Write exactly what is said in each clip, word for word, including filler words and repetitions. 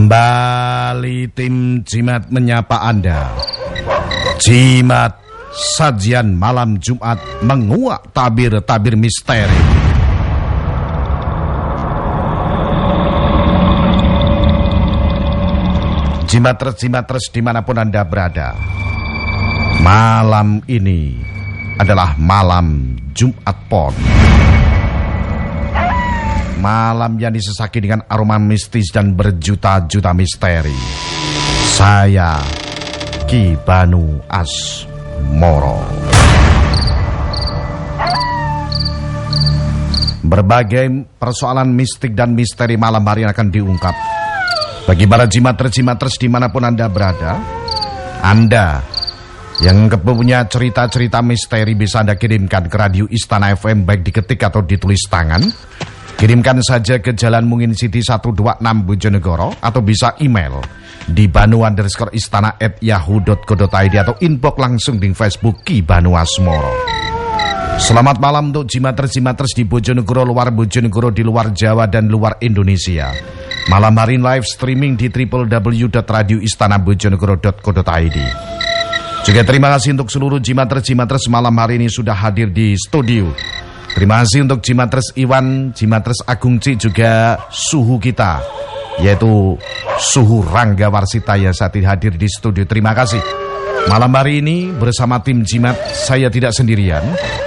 Kembali tim Jimat menyapa Anda. Jimat, sajian malam Jumat menguak tabir-tabir misteri. Jimatres-jimatres dimanapun Anda berada, malam ini adalah malam Jumat Pon. Malam yang disesaki dengan aroma mistis dan berjuta-juta misteri. Saya Ki Banu Asmoro. Berbagai persoalan mistik dan misteri malam hari akan diungkap. Bagi para jimatres-jimatres dimanapun Anda berada, Anda yang punya cerita-cerita misteri bisa Anda kirimkan ke Radio Istana F M, baik diketik atau ditulis tangan. Kirimkan saja ke Jalan Mungin City seratus dua puluh enam Bojonegoro, atau bisa email di banu underscore istana at yahoo dot co dot id atau inbox langsung di Facebook Ki Banu Asmoro. Selamat malam untuk jimatres-jimatres di Bojonegoro, luar Bojonegoro, di luar Jawa dan luar Indonesia. Malam hari live streaming di w w w dot radio istana bojonegoro dot co dot id. Juga terima kasih untuk seluruh jimatres-jimatres malam hari ini sudah hadir di studio. Terima kasih untuk Jimatres Iwan, Jimatres Agung C, juga suhu kita, yaitu suhu Rangga Warsita yang saat ini hadir di studio. Terima kasih. Malam hari ini bersama tim Jimat, saya tidak sendirian.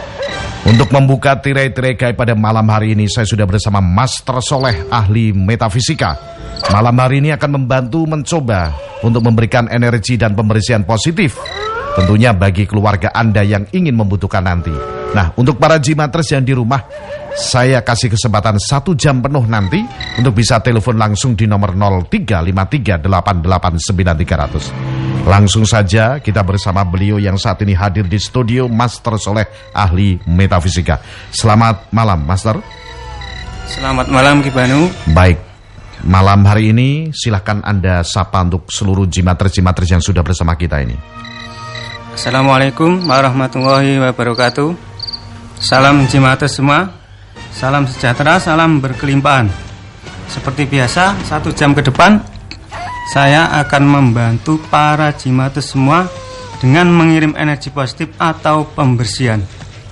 Untuk membuka tirai-tirai gaib pada malam hari ini, saya sudah bersama Master Soleh, ahli metafisika. Malam hari ini akan membantu mencoba untuk memberikan energi dan pembersihan positif, tentunya bagi keluarga Anda yang ingin membutuhkan nanti. Nah, untuk para jimatres yang di rumah, saya kasih kesempatan satu jam penuh nanti untuk bisa telepon langsung di nomor nol tiga lima tiga delapan delapan sembilan tiga nol nol. Langsung saja kita bersama beliau yang saat ini hadir di studio, Master Soleh, ahli metafisika. Selamat malam, Master. Selamat malam, Ki Banu. Baik, malam hari ini silahkan Anda sapa untuk seluruh jimatres-jimatres yang sudah bersama kita ini. Assalamualaikum warahmatullahi wabarakatuh. Salam jimatres semua, salam sejahtera, salam berkelimpahan. Seperti biasa, satu jam ke depan saya akan membantu para jimatres semua dengan mengirim energi positif atau pembersihan.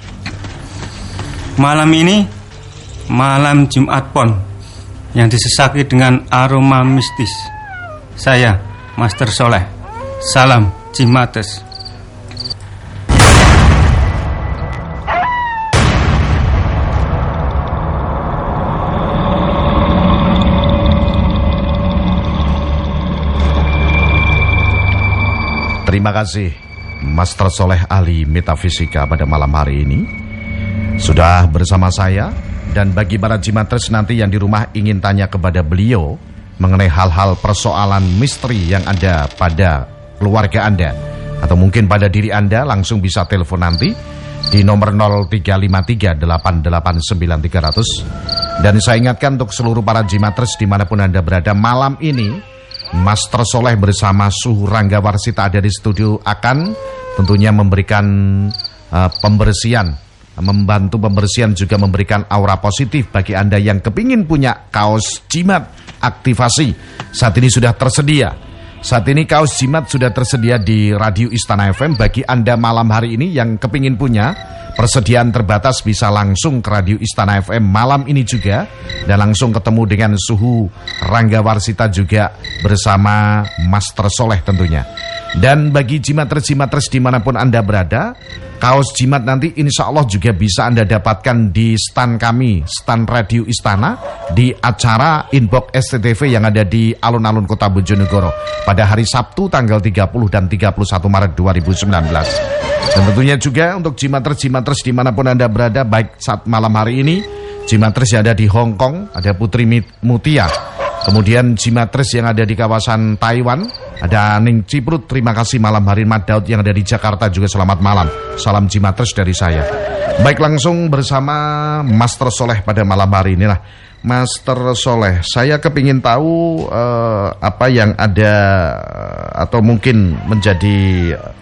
Malam ini malam Jumat Pon yang disesaki dengan aroma mistis. Saya Master Soleh. Salam jimatres. Terima kasih Master Soleh, ahli metafisika, pada malam hari ini sudah bersama saya. Dan bagi para jimatres nanti yang di rumah ingin tanya kepada beliau mengenai hal-hal persoalan misteri yang ada pada keluarga Anda atau mungkin pada diri Anda, langsung bisa telepon nanti di nomor nol tiga lima tiga delapan delapan sembilan tiga nol nol. Dan saya ingatkan untuk seluruh para jimatres dimanapun Anda berada, malam ini Master Soleh bersama Suhu Rangga Warsita ada di studio akan tentunya memberikan uh, pembersihan, membantu pembersihan, juga memberikan aura positif bagi Anda yang kepingin punya kaos jimat aktivasi. Saat ini sudah tersedia. Saat ini kaos jimat sudah tersedia di Radio Istana F M. Bagi Anda malam hari ini yang kepingin punya, persediaan terbatas, bisa langsung ke Radio Istana F M malam ini juga dan langsung ketemu dengan Suhu Rangga Warsita juga bersama Master Soleh tentunya. Dan bagi jimatres-jimatres dimanapun Anda berada, kaos jimat nanti insya Allah juga bisa Anda dapatkan di stand kami, stand Radio Istana, di acara Inbox S T T V yang ada di alun-alun kota Bojonegoro pada hari Sabtu tanggal tiga puluh dan tiga puluh satu Maret dua ribu sembilan belas. Dan tentunya juga untuk jimatres-jimatres dimanapun Anda berada, baik saat malam hari ini, jimatres yang ada di Hong Kong, ada Putri Mutia. Kemudian jimatres yang ada di kawasan Taiwan, ada Ning Ciprut. Terima kasih malam hari. Mat Daud yang ada di Jakarta juga selamat malam. Salam jimatres dari saya. Baik, langsung bersama Master Soleh pada malam hari inilah. Master Soleh, saya kepingin tahu uh, apa yang ada atau mungkin menjadi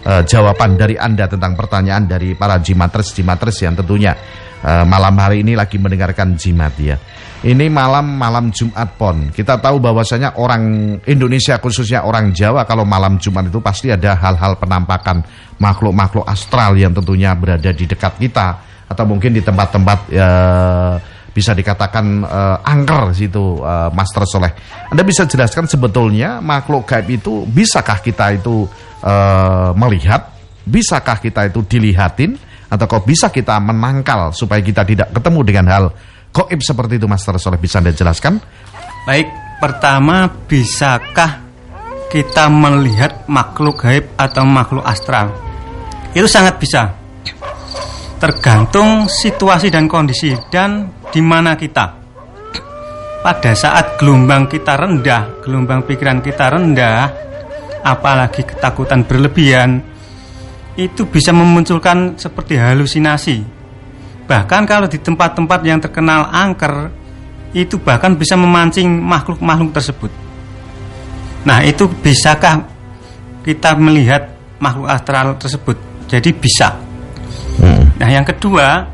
uh, jawaban dari Anda tentang pertanyaan dari para jimatres-jimatres yang tentunya uh, malam hari ini lagi mendengarkan jimat ya. Ini malam malam Jumat Pon. Kita tahu bahwasanya orang Indonesia khususnya orang Jawa kalau malam Jumat itu pasti ada hal-hal penampakan makhluk-makhluk astral yang tentunya berada di dekat kita atau mungkin di tempat-tempat uh, bisa dikatakan uh, angker situ, uh, Master Soleh. Anda bisa jelaskan sebetulnya makhluk gaib itu bisakah kita itu uh, melihat, bisakah kita itu dilihatin, atau kok bisa kita menangkal supaya kita tidak ketemu dengan hal gaib seperti itu, Master Soleh? Bisa Anda jelaskan? Baik, pertama, bisakah kita melihat makhluk gaib atau makhluk astral? Itu sangat bisa. Tergantung situasi dan kondisi dan di mana kita. Pada saat gelombang kita rendah, gelombang pikiran kita rendah, apalagi ketakutan berlebihan, itu bisa memunculkan seperti halusinasi. Bahkan kalau di tempat-tempat yang terkenal angker, itu bahkan bisa memancing makhluk-makhluk tersebut. Nah, itu bisakah kita melihat makhluk astral tersebut? Jadi bisa. hmm. Nah, yang kedua,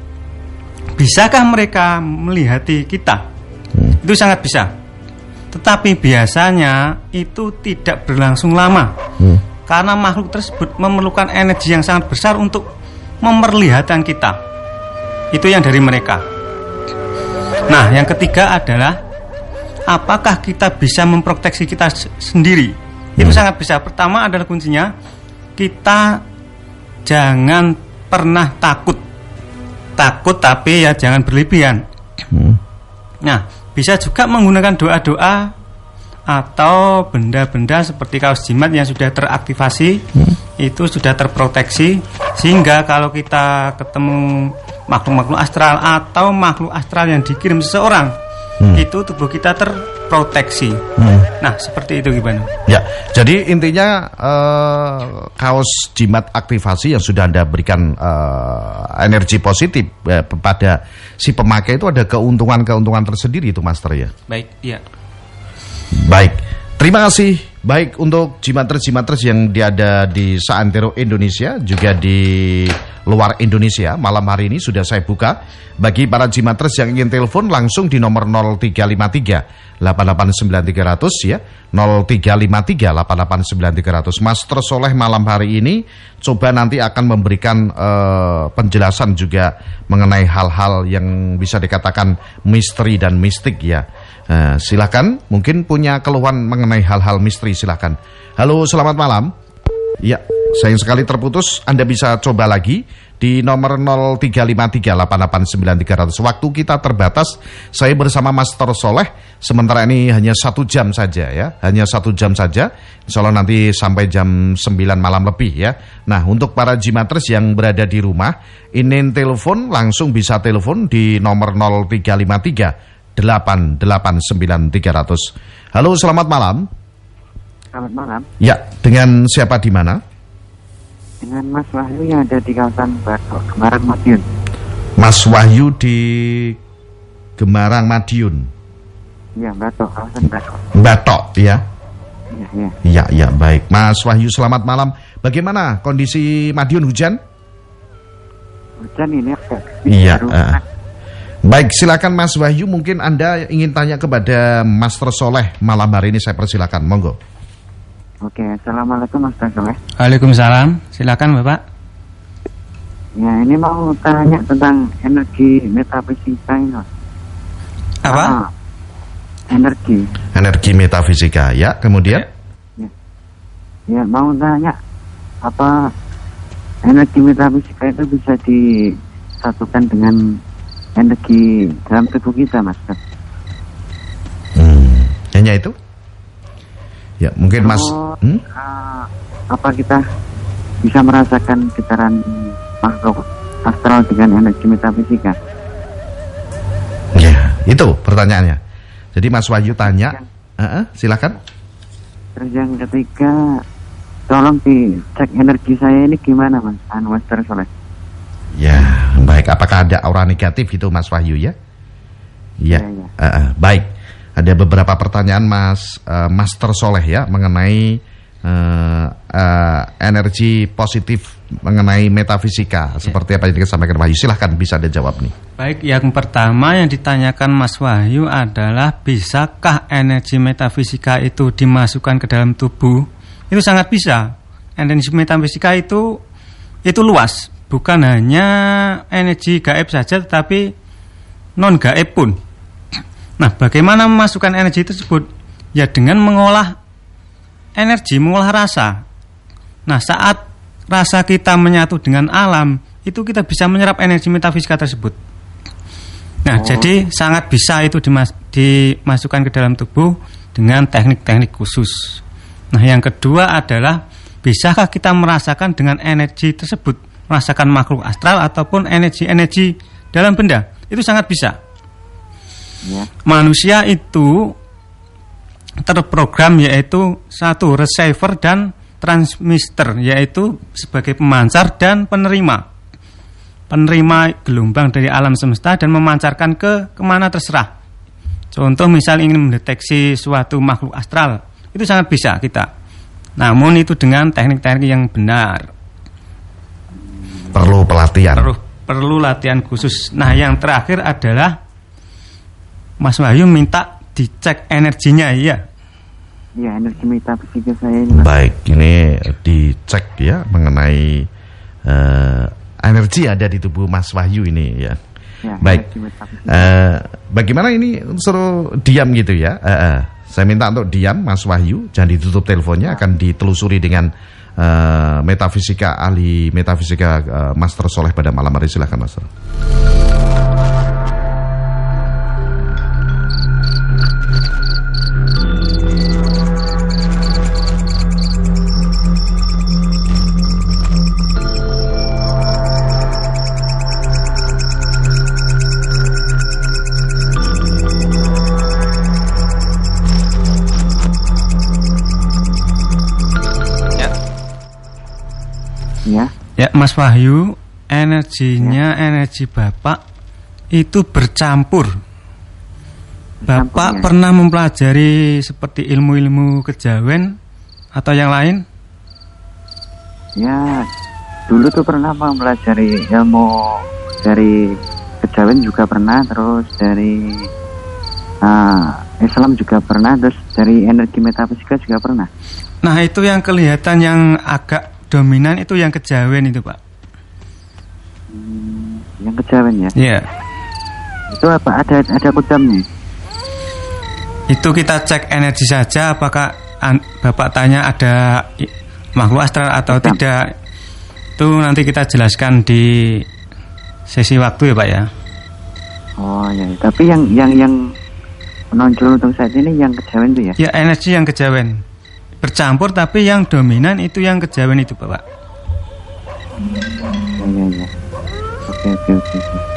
bisakah mereka melihati kita? hmm. Itu sangat bisa. Tetapi biasanya itu tidak berlangsung lama. hmm. Karena makhluk tersebut memerlukan energi yang sangat besar untuk memperlihatkan kita. Itu yang dari mereka. Nah, yang ketiga adalah apakah kita bisa memproteksi kita sendiri? Itu hmm. sangat bisa. Pertama adalah kuncinya, kita jangan pernah takut. Takut tapi ya jangan berlebihan. hmm. Nah, bisa juga menggunakan doa-doa atau benda-benda seperti kaos jimat yang sudah teraktivasi, hmm. itu sudah terproteksi, sehingga kalau kita ketemu makhluk-makhluk astral atau makhluk astral yang dikirim seseorang, hmm. itu tubuh kita terproteksi. hmm. Nah, seperti itu gimana? Ya, jadi intinya uh, kaos jimat aktivasi yang sudah Anda berikan uh, energi positif uh, pada si pemakai itu ada keuntungan-keuntungan tersendiri itu, Master ya? Baik, iya. Baik, terima kasih. Baik untuk jimatres-jimatres yang ada di seantero Indonesia, juga di luar Indonesia, malam hari ini sudah saya buka. Bagi para jimatres yang ingin telepon langsung di nomor nol tiga lima tiga delapan delapan sembilan tiga nol nol ya, nol tiga lima tiga delapan delapan sembilan tiga nol nol. Master Soleh malam hari ini coba nanti akan memberikan uh, penjelasan juga mengenai hal-hal yang bisa dikatakan misteri dan mistik ya. Uh, silakan, mungkin punya keluhan mengenai hal-hal misteri, silakan. Halo, selamat malam. Ya, sayang sekali terputus. Anda bisa coba lagi di nomor nol tiga lima tiga delapan delapan sembilan tiga nol nol. Waktu kita terbatas. Saya bersama Master Soleh. Sementara ini hanya satu jam saja ya, hanya satu jam saja. Insya Allah nanti sampai jam sembilan malam lebih ya. Nah, untuk para jimatres yang berada di rumah, ingin telepon langsung bisa telepon di nomor nol tiga lima tiga delapan delapan sembilan tiga nol nol. Halo, selamat malam. Selamat malam. Ya, dengan siapa di mana? Dengan Mas Wahyu yang ada di kawasan Batok, Gemarang, Madiun. Mas Wahyu di Gemarang, Madiun. Iya, Batok, kawasan Batok. Batok, ya. Iya, iya. Iya, iya, baik. Mas Wahyu, selamat malam. Bagaimana kondisi Madiun, hujan? Hujan ini agak. Iya. Uh, baik, silakan Mas Wahyu. Mungkin Anda ingin tanya kepada Master Soleh malam hari ini. Saya persilakan, monggo. Oke, assalamualaikum Mas Soleh. Waalaikumsalam. Silakan Bapak. Ya, ini mau tanya tentang energi metafisika ini. Apa? Ah, energi. Energi metafisika, ya. Kemudian? Ya. Ya, mau tanya apa energi metafisika itu bisa disatukan dengan energi dalam tubuh kita, Mas? Hmm, hanya itu? Ya, mungkin Mas. Oh, hmm? uh, apa kita bisa merasakan getaran makhluk astral dengan energi metafisika? Ya, itu pertanyaannya. Jadi Mas Wahyu tanya, uh -uh, silakan. Terus yang ketiga, tolong dicek energi saya ini gimana, Mas? Anu Master Soleh. Ya, baik. Apakah ada aura negatif itu, Mas Wahyu ya? Ya, ya, ya. Uh, uh, baik. Ada beberapa pertanyaan Mas uh, Master Soleh ya mengenai uh, uh, energi positif mengenai metafisika. Ya. Seperti apa yang disampaikan Wahyu. Silahkan bisa dijawab nih. Baik, yang pertama yang ditanyakan Mas Wahyu adalah bisakah energi metafisika itu dimasukkan ke dalam tubuh? Itu sangat bisa. Energi metafisika itu itu luas, bukan hanya energi gaib saja, tetapi non gaib pun. Nah, bagaimana memasukkan energi tersebut? Ya dengan mengolah energi, mengolah rasa. Nah, saat rasa kita menyatu dengan alam, itu kita bisa menyerap energi metafisika tersebut. Nah, oh. jadi sangat bisa itu dimas- dimasukkan ke dalam tubuh dengan teknik-teknik khusus. Nah, yang kedua adalah bisakah kita merasakan dengan energi tersebut, merasakan makhluk astral ataupun energi-energi dalam benda? Itu sangat bisa. Ya. Manusia itu terprogram yaitu satu receiver dan transmitter, yaitu sebagai pemancar dan penerima. Penerima gelombang dari alam semesta dan memancarkan ke kemana terserah. Contoh misal ingin mendeteksi suatu makhluk astral, itu sangat bisa kita. Namun itu dengan teknik-teknik yang benar. Perlu pelatihan. Perlu, perlu latihan khusus. Nah, yang terakhir adalah Mas Wahyu minta dicek energinya, iya. Ya, energi metafisika saya ini. Baik, ini dicek ya mengenai uh, energi ada di tubuh Mas Wahyu ini ya. Ya, baik. Uh, bagaimana ini suruh diam gitu ya? Uh, uh. Saya minta untuk diam, Mas Wahyu, jangan ditutup teleponnya, akan ditelusuri dengan uh, metafisika ahli metafisika uh, Master Soleh pada malam hari. Silakan, Master. Ya, Mas Wahyu, energinya ya. Energi Bapak itu bercampur. Bapak ya. Pernah mempelajari seperti ilmu-ilmu kejawen atau yang lain? Ya, dulu tuh pernah mempelajari ilmu dari kejawen juga pernah, terus dari uh, Islam juga pernah, terus dari energi metafisika juga pernah. Nah, itu yang kelihatan yang agak dominan itu yang kejawen itu, Pak. Hmm, yang kejawen ya? Iya. Itu apa? Ada ada kudamnya? Itu kita cek energi saja. Apakah an, Bapak tanya ada makhluk astral atau Kudam. Tidak? Itu nanti kita jelaskan di sesi waktu ya, Pak ya. Oh ya. Tapi yang yang yang menonjol untuk saat ini yang kejawen itu ya? Ya, energi yang kejawen. Bercampur tapi yang dominan itu yang kejawen itu, Bapak. Iya, iya. Oke, oke, oke.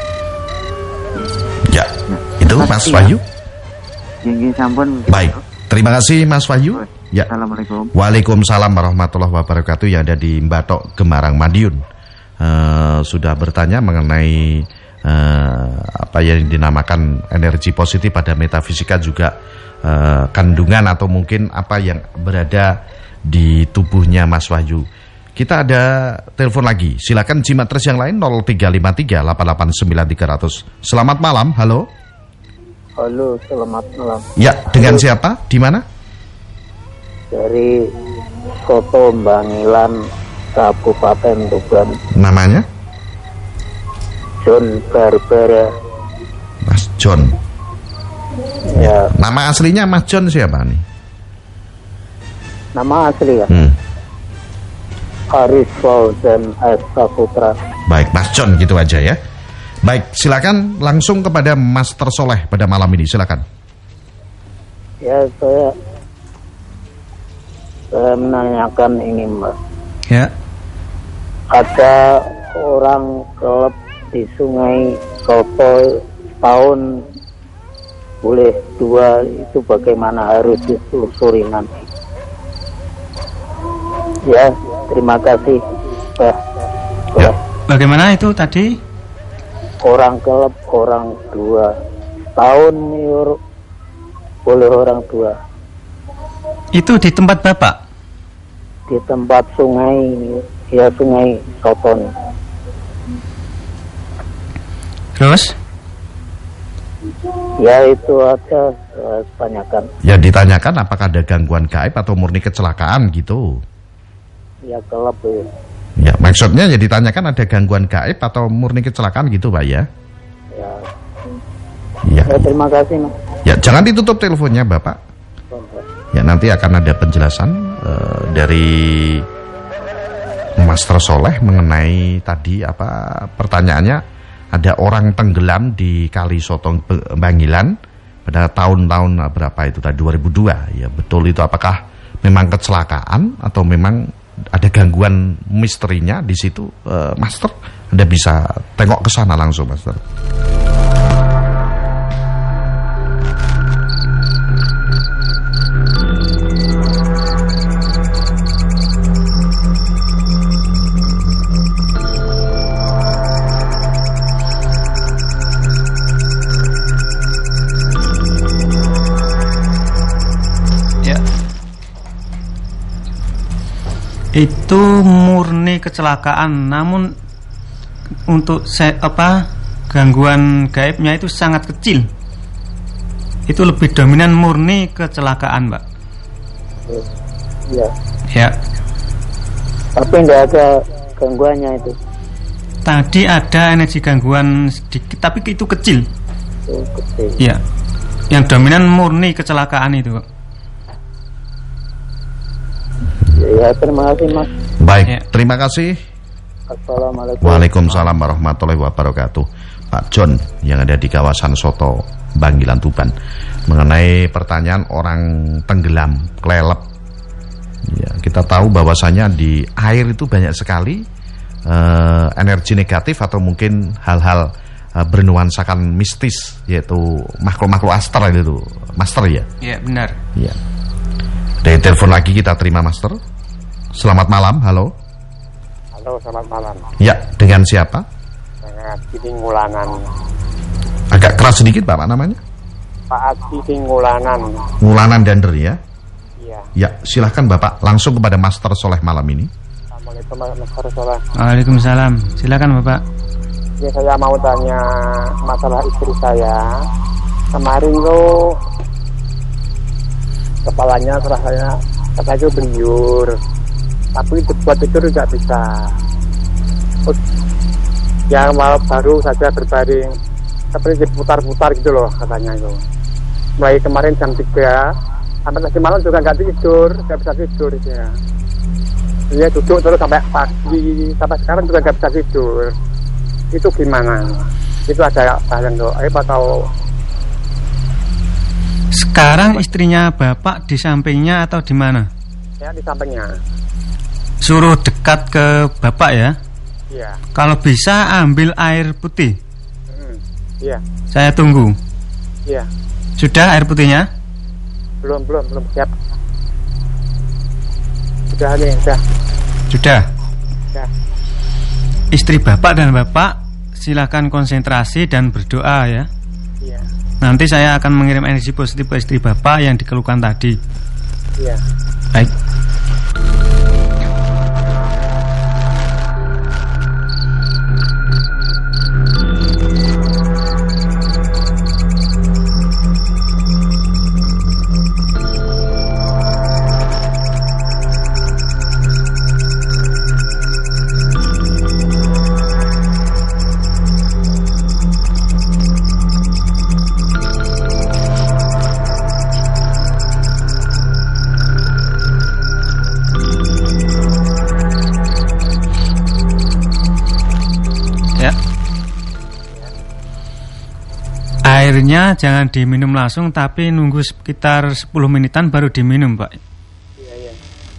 Ya, nah, itu Mas Wahyu. Yang sampun. Baik, terima kasih Mas Wahyu. Ya. Assalamualaikum. Waalaikumsalam warahmatullahi wabarakatuh. Yang ada di Batok, Gemarang, Madiun. Uh, sudah bertanya mengenai uh, apa yang dinamakan energi positif pada metafisika juga. Uh, kandungan atau mungkin apa yang berada di tubuhnya Mas Wahyu. Kita ada telepon lagi. Silakan Jimatres yang lain nol tiga lima tiga delapan delapan sembilan tiga nol nol. Selamat malam. Halo. Halo, selamat malam. Ya, dengan Halo. Siapa? Di mana? Dari Soto Bangilan, Kabupaten Tuban. Namanya? John Barbara. Mas John. Ya. Nama aslinya Mas John siapa nih? Nama asli ya? Hmm. Aris Fauzan S. Saputra. Baik, Mas John gitu aja ya. Baik, silakan langsung kepada Master Soleh pada malam ini, silakan. Ya, saya saya menanyakan ini, Mbak. Ya. Ada orang kelep di Sungai Kopo tahun boleh dua, itu bagaimana, harus ditelusuri nanti. Ya, terima kasih. Bah, ya. Bagaimana itu tadi? Orang kelep, orang dua tahun boleh orang dua. Itu di tempat Bapak? di tempat sungai, ya sungai Soton. Terus? Ya itu aja uh, tanyakan. Ya ditanyakan apakah ada gangguan gaib atau murni kecelakaan gitu. Ya kelab ya. Ya maksudnya ya ditanyakan ada gangguan gaib atau murni kecelakaan gitu Pak ya. Ya. Ya. Ya terima kasih Mas. Ya jangan ditutup teleponnya Bapak. Ya nanti akan ada penjelasan uh, dari Master Soleh mengenai tadi apa pertanyaannya. Ada orang tenggelam di Kali Sotong Bangilan pada tahun-tahun berapa itu tadi dua ribu dua. Ya betul itu, apakah memang kecelakaan atau memang ada gangguan misterinya di situ, uh, Master? Anda bisa tengok ke sana langsung, Master. Itu murni kecelakaan, namun untuk se- apa gangguan gaibnya itu sangat kecil. Itu lebih dominan murni kecelakaan, Mbak. Iya. Ya. Tapi tidak ada gangguannya itu. Tadi ada energi gangguan sedikit, tapi itu kecil. Oh, kecil. Iya. Yang dominan murni kecelakaan itu, Pak. Ya terima kasih Mas. Baik, Ya. terima kasih. Assalamualaikum. Waalaikumsalam warahmatullahi wabarakatuh. Pak John yang ada di kawasan Soto Bangilan Tuban mengenai pertanyaan orang tenggelam, kelelep. Ya, kita tahu bahwasanya di air itu banyak sekali uh, energi negatif atau mungkin hal-hal uh, bernuansakan mistis, yaitu makhluk-makhluk astral itu, Master ya. Iya, benar. Ya. Dari telepon lagi kita terima, Master. Selamat malam, halo. Halo, selamat malam. Ya, dengan siapa? Dengan Adi Ngulanan. Agak keras sedikit Bapak namanya? Pak Adi Ngulanan. Ngulanan Dander ya? Iya. Ya, silahkan Bapak langsung kepada Master Soleh malam ini. Assalamualaikum Master Soleh. Waalaikumsalam. Silakan Bapak. Ya, saya mau tanya masalah istri saya. Kemarin tuh kepalanya rasanya katanya itu beliur, tapi buat tidur nggak bisa. Terus yang malam baru saja berbaring, tapi diputar-putar gitu loh katanya itu. Mulai kemarin jam tiga sampai tadi malam juga nggak tidur, nggak bisa tidur ya. Dia duduk terus sampai pagi, sampai sekarang juga nggak bisa tidur. Itu gimana? Itu ada yang doa atau Sekarang istrinya Bapak di sampingnya atau di mana? ya di sampingnya? Suruh dekat ke Bapak ya. Iya. Kalau bisa ambil air putih. Hmm. Iya. Saya tunggu. Iya. Sudah air putihnya? Belum, belum, belum siap. Sudah nih, sudah. Sudah. Sudah. Istri Bapak dan Bapak silakan konsentrasi dan berdoa ya. Iya. Nanti saya akan mengirim energi positif ke istri Bapak yang dikeluhkan tadi. Iya. Baik. Airnya jangan diminum langsung, tapi nunggu sekitar sepuluh menitan baru diminum, Pak. Iya, iya.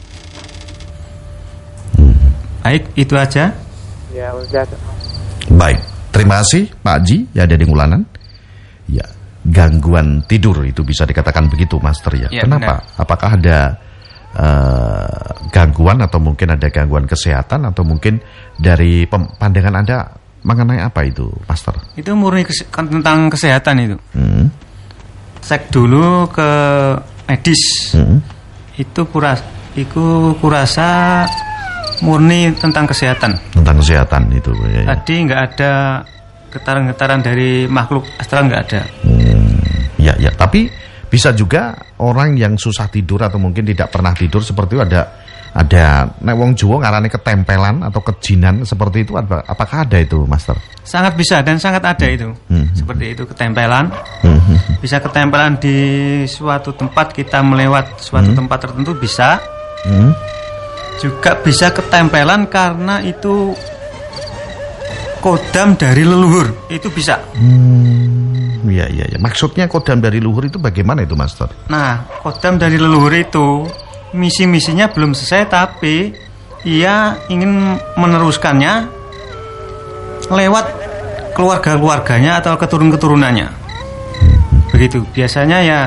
Baik, itu aja. Ya, udah. Baik, terima kasih Pak Haji ya ada di Ngulanan. Ya, gangguan tidur itu bisa dikatakan begitu, Master ya. Ya, kenapa? benar. Apakah ada uh, gangguan atau mungkin ada gangguan kesehatan atau mungkin dari pandangan Anda mengenai apa itu, Master? Itu murni kese- tentang kesehatan itu. Hmm. Cek dulu ke medis. Hmm. Itu pura Iku kurasa murni tentang kesehatan. Tentang kesehatan itu. Ya, ya. Tadi nggak ada getaran-getaran dari makhluk astral, nggak ada. Hmm, ya, ya. Tapi bisa juga orang yang susah tidur atau mungkin tidak pernah tidur seperti itu ada. Ada nek wong Jawa ngarane ketempelan atau kejinan seperti itu, apakah ada itu, Master? Sangat bisa dan sangat ada itu. Hmm. Seperti itu ketempelan. Hmm. Bisa ketempelan di suatu tempat, kita melewat suatu hmm. tempat tertentu bisa. Hmm. Juga bisa ketempelan karena itu kodam dari leluhur, itu bisa. Hmm. Iya, iya, ya. Maksudnya kodam dari leluhur itu bagaimana itu, Master? Nah, kodam dari leluhur itu misi-misinya belum selesai, tapi ia ingin meneruskannya lewat keluarga-keluarganya atau keturun-keturunannya. Begitu. Biasanya ya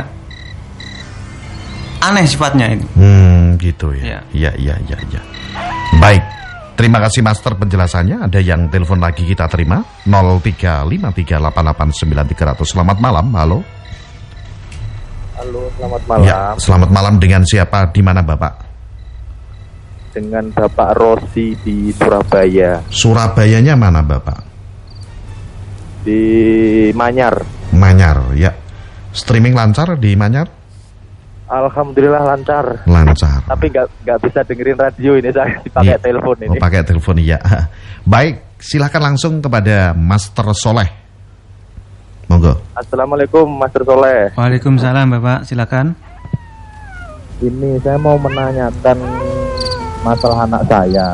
aneh sifatnya ini. Hmm, gitu ya. Iya, iya, iya, ya, ya. Baik. Terima kasih Master penjelasannya. Ada yang telepon lagi kita terima. nol tiga lima tiga delapan delapan sembilan tiga nol nol. Selamat malam. Halo. Halo, selamat malam. Ya, selamat malam. Dengan siapa? Di mana Bapak? Dengan Bapak Rosi di Surabaya. Surabayanya mana Bapak? Di Manyar. Manyar, ya. Streaming lancar di Manyar? Alhamdulillah lancar. Lancar. Tapi nggak nggak bisa dengerin radio ini, saya dipakai ya. telepon ini. Oh, pakai telepon ya. Baik, silakan langsung kepada Master Soleh. Monggo. Assalamualaikum Master Soleh. Waalaikumsalam Bapak, silakan. Ini saya mau menanyakan masalah anak saya.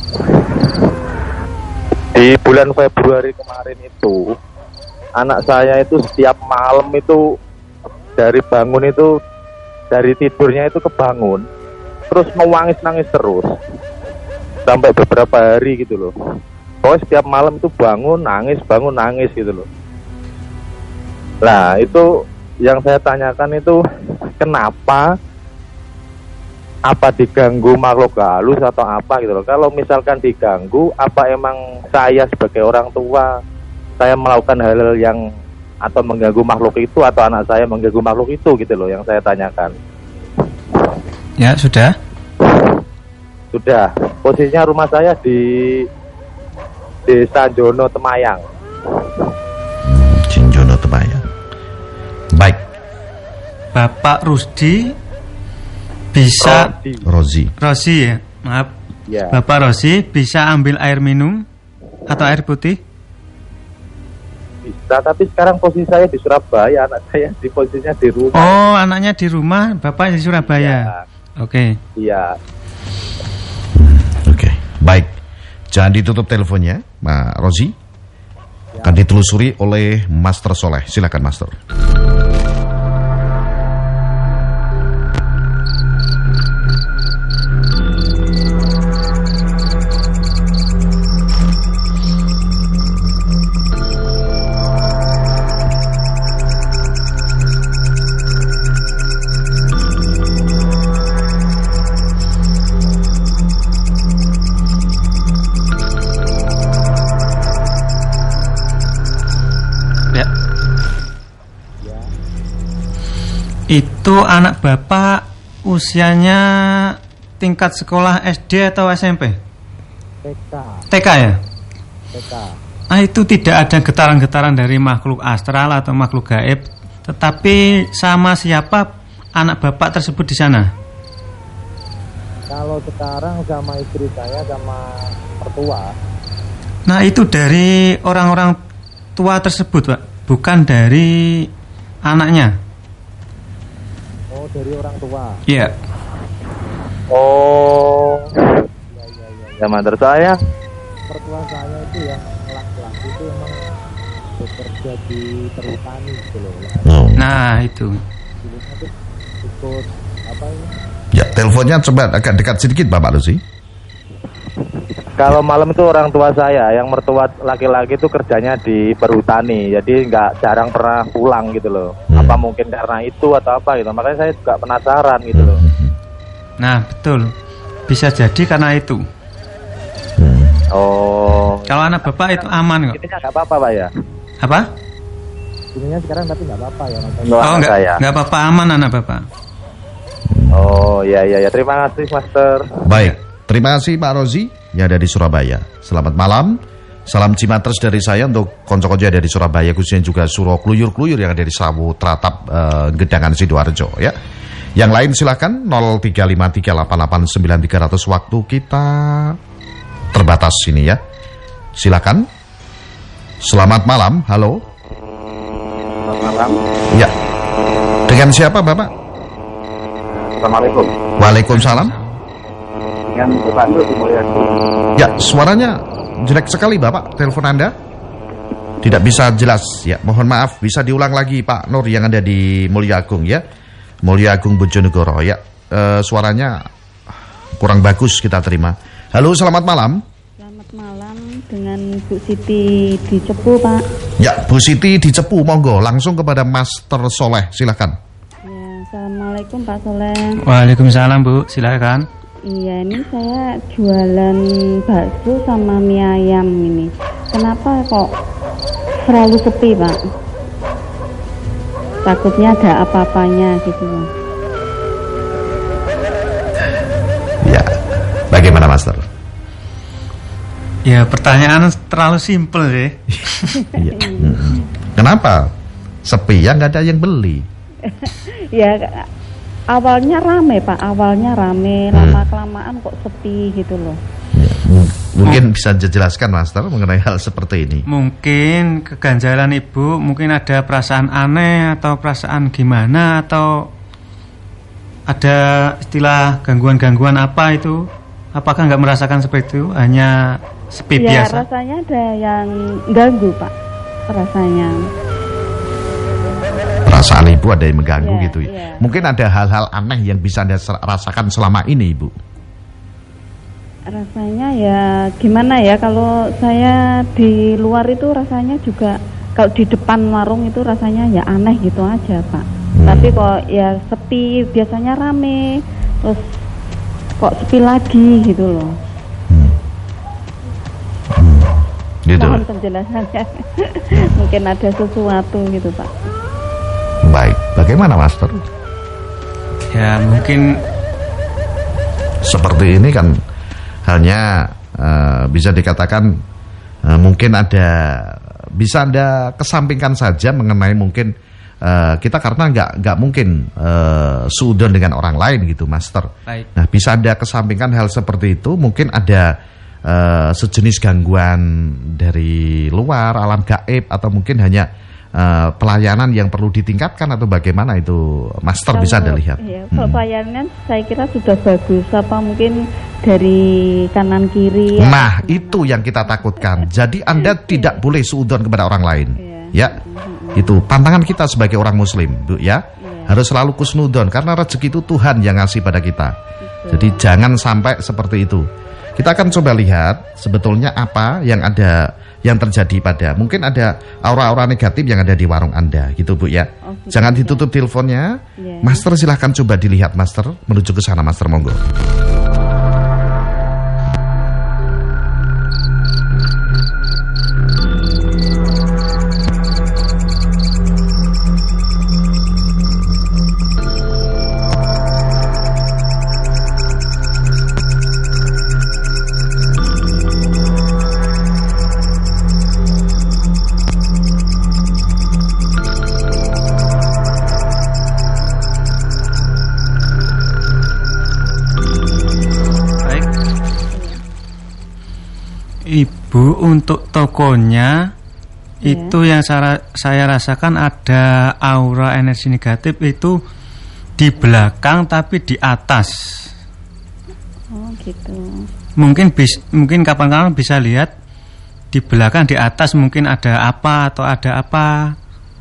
Di bulan Februari kemarin itu, anak saya itu setiap malam itu dari bangun itu, dari tidurnya itu kebangun, terus nangis-nangis terus sampai beberapa hari gitu loh. Pokoknya setiap malam itu bangun nangis, bangun nangis gitu loh. Nah itu yang saya tanyakan itu kenapa, apa diganggu makhluk halus atau apa gitu loh. Kalau misalkan diganggu, apa emang saya sebagai orang tua saya melakukan hal-hal yang atau mengganggu makhluk itu, atau anak saya mengganggu makhluk itu gitu loh yang saya tanyakan. Ya sudah. Sudah. Posisinya rumah saya di Desa Jono Temayang. Hmm, Jono Temayang. Baik. Bapak Rusdi bisa Rozi. Rozi ya, maaf. Ya. Bapak Rozi bisa ambil air minum atau air putih? Bisa, tapi sekarang posisi saya di Surabaya, anak saya di posisinya di rumah. Oh, anaknya di rumah, Bapak di Surabaya. Ya. Oke. Okay. Iya. Oke, okay. Baik. Jangan ditutup teleponnya, Mbak Rozi. Ya. Akan ditelusuri oleh Master Soleh. Silakan Master. Itu anak Bapak usianya tingkat sekolah S D atau S M P? T K. T K ya? T K. Nah itu tidak ada getaran-getaran dari makhluk astral atau makhluk gaib, tetapi sama siapa anak Bapak tersebut di sana? Kalau sekarang sama istri saya sama mertua. Nah itu dari orang-orang tua tersebut Pak, bukan dari anaknya. Oh, dari orang tua. Iya. Oh. Ya ya ya. Ya mantar saya. Mertua saya itu yang laki-laki itu emang bekerja di perhutani gitu loh. Oh. Nah, itu. Ikut apa ini? Ya, teleponnya coba agak dekat sedikit Bapak Lucy. Kalau malam itu orang tua saya, yang mertua laki-laki itu kerjanya di perhutani, jadi nggak jarang pernah pulang gitu loh. Hmm. Apa mungkin karena itu atau apa gitu? Makanya saya juga penasaran gitu loh. Nah betul, bisa jadi karena itu. Hmm. Oh. Kalau anak Bapak itu aman kok. Ininya nggak apa-apa Pak ya? Apa? Ininya sekarang tapi nggak apa-apa ya? Oh nggak, nggak apa-apa, aman anak Bapak. Oh ya ya ya, terima kasih Master. Baik, terima kasih Pak Rozi yang ada di Surabaya. Selamat malam. Salam Cimatres dari saya untuk konco-konco yang ada di Surabaya, khususnya juga Suro Kluyur-Kluyur yang ada di Sawu Tratap uh, Gedangan Sidoarjo ya. Yang lain silakan nol tiga lima tiga delapan delapan sembilan tiga nol nol, waktu kita terbatas ini ya. Silakan. Selamat malam. Halo. Selamat malam. Ya. Dengan siapa Bapak? Assalamualaikum. Waalaikumsalam. Dengan Bapak Nur di Mulyadi. Ya, suaranya jelek sekali Bapak, telepon Anda tidak bisa jelas ya. Mohon maaf, bisa diulang lagi Pak Nur yang ada di Mulya Agung ya. Mulya Agung Bojonegoro ya. E, suaranya kurang bagus kita terima. Halo, selamat malam. Selamat malam, dengan Bu Siti di Cepu Pak. Ya, Bu Siti di Cepu, monggo langsung kepada Master Soleh, silakan. Ya, assalamualaikum Pak Soleh. Waalaikumsalam Bu, silakan. Iya, ini saya jualan bakso sama mie ayam ini. Kenapa kok selalu sepi Pak? Takutnya ada apa-apanya gitu. Ya, bagaimana Master? Ya, pertanyaan terlalu simpel sih. Ya. Kenapa? Sepi ya, nggak ada yang beli. Ya, awalnya rame Pak, awalnya rame, hmm. lama-kelamaan kok sepi gitu loh. Ya, mungkin bisa dijelaskan Master mengenai hal seperti ini. Mungkin keganjalan Ibu, mungkin ada perasaan aneh atau perasaan gimana, atau ada istilah gangguan-gangguan apa itu? Apakah nggak merasakan seperti itu? Hanya sepi ya, biasa? Rasanya ada yang ganggu Pak, rasanya. Perasaan Ibu ada yang mengganggu ya, gitu ya. ya. Mungkin ada hal-hal aneh yang bisa Anda rasakan selama ini Ibu. Rasanya ya gimana ya, kalau saya di luar itu rasanya juga, kalau di depan warung itu rasanya ya aneh gitu aja Pak. Hmm. Tapi kok ya sepi, biasanya rame, terus kok sepi lagi gitu loh. Hmm. Hmm. Gitu. Mohon penjelasannya. Mungkin ada sesuatu gitu Pak. Baik, bagaimana Master? Ya mungkin seperti ini kan halnya uh, bisa dikatakan uh, mungkin ada, bisa Anda kesampingkan saja mengenai mungkin uh, kita karena nggak nggak mungkin uh, suudon dengan orang lain gitu Master. Baik. Nah, bisa Anda kesampingkan hal seperti itu, mungkin ada uh, sejenis gangguan dari luar alam gaib, atau mungkin hanya Uh, pelayanan yang perlu ditingkatkan, atau bagaimana itu Master? Kalau, bisa Anda lihat. Iya, kalau hmm. pelayanan saya kira sudah bagus, apa mungkin dari kanan kiri. Nah, ya, itu yang kita takutkan. Jadi Anda tidak boleh suudon kepada orang lain. Ya, ya. Hmm. Itu pantangan kita sebagai orang Muslim, Bu ya. Ya. Harus selalu kusnudon, karena rezeki itu Tuhan yang ngasih pada kita. Betul. Jadi jangan sampai seperti itu. Kita akan coba lihat sebetulnya apa yang ada, yang terjadi pada, mungkin ada aura-aura negatif yang ada di warung Anda gitu Bu ya. Oh, gitu. Jangan ditutup teleponnya. Yeah. Master silahkan coba dilihat Master, menuju ke sana Master, monggo. Ibu, untuk tokonya yeah. itu yang saya, saya rasakan ada aura energi negatif itu di belakang tapi di atas. Oh gitu. Mungkin bis, mungkin kapan-kapan bisa lihat di belakang, di atas mungkin ada apa atau ada apa.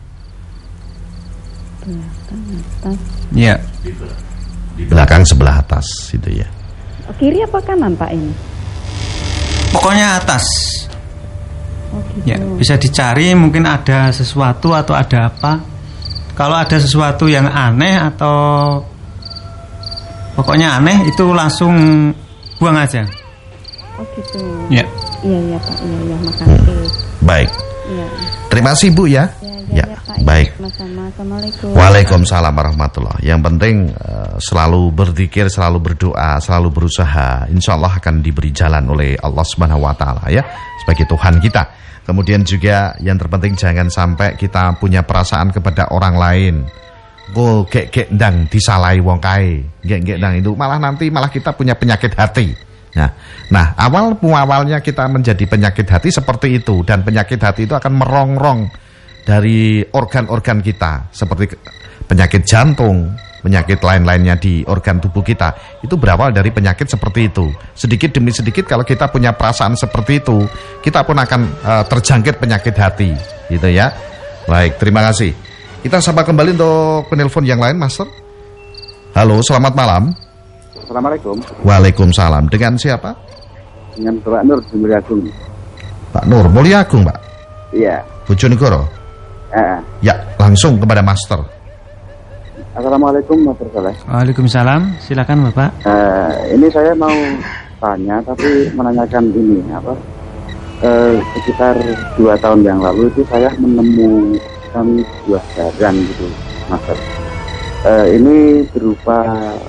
Belakang atas. Ya. Di belakang sebelah atas itu ya. Kiri apa kanan Pak ini? Pokoknya atas. Oh, gitu. Ya, bisa dicari mungkin ada sesuatu atau ada apa. Kalau ada sesuatu yang aneh atau pokoknya aneh, itu langsung buang aja. Oh gitu. Ya. Iya iya Pak, iya iya, makasih. Baik. Ya. Terima kasih Bu ya. Ya, ya, ya, ya Pak. baik. Sama-sama. Assalamualaikum. Waalaikumsalam warahmatullahi. Yang penting uh, selalu berzikir, selalu berdoa, selalu berusaha. Insya Allah akan diberi jalan oleh Allah Subhanahu Wa Taala ya, sebagai Tuhan kita. Kemudian juga yang terpenting jangan sampai kita punya perasaan kepada orang lain. Go gek gek ndang disalahi wong kae. Gek gek ndang itu malah nanti malah kita punya penyakit hati. Nah, nah awal muawalnya kita menjadi penyakit hati seperti itu, dan penyakit hati itu akan merongrong dari organ-organ kita seperti penyakit jantung, penyakit lain-lainnya di organ tubuh kita. Itu berawal dari penyakit seperti itu. Sedikit demi sedikit kalau kita punya perasaan seperti itu, kita pun akan uh, terjangkit penyakit hati, gitu ya. Baik, terima kasih. Kita sapa kembali untuk penelpon yang lain, Master. Halo, selamat malam. Assalamualaikum. Waalaikumsalam. Dengan siapa? Dengan Pak Nur di Mulyaagung. Pak Nur, Mulyaagung, Pak? Iya. Bojonegoro? Eh. Ya, langsung kepada Master. Assalamualaikum Master Saleh. Waalaikumsalam. Silakan Bapak. Eh, ini saya mau tanya, tapi menanyakan ini apa? Eh, sekitar dua tahun yang lalu itu saya menemukan sebuah barang gitu, Master. Eh, ini berupa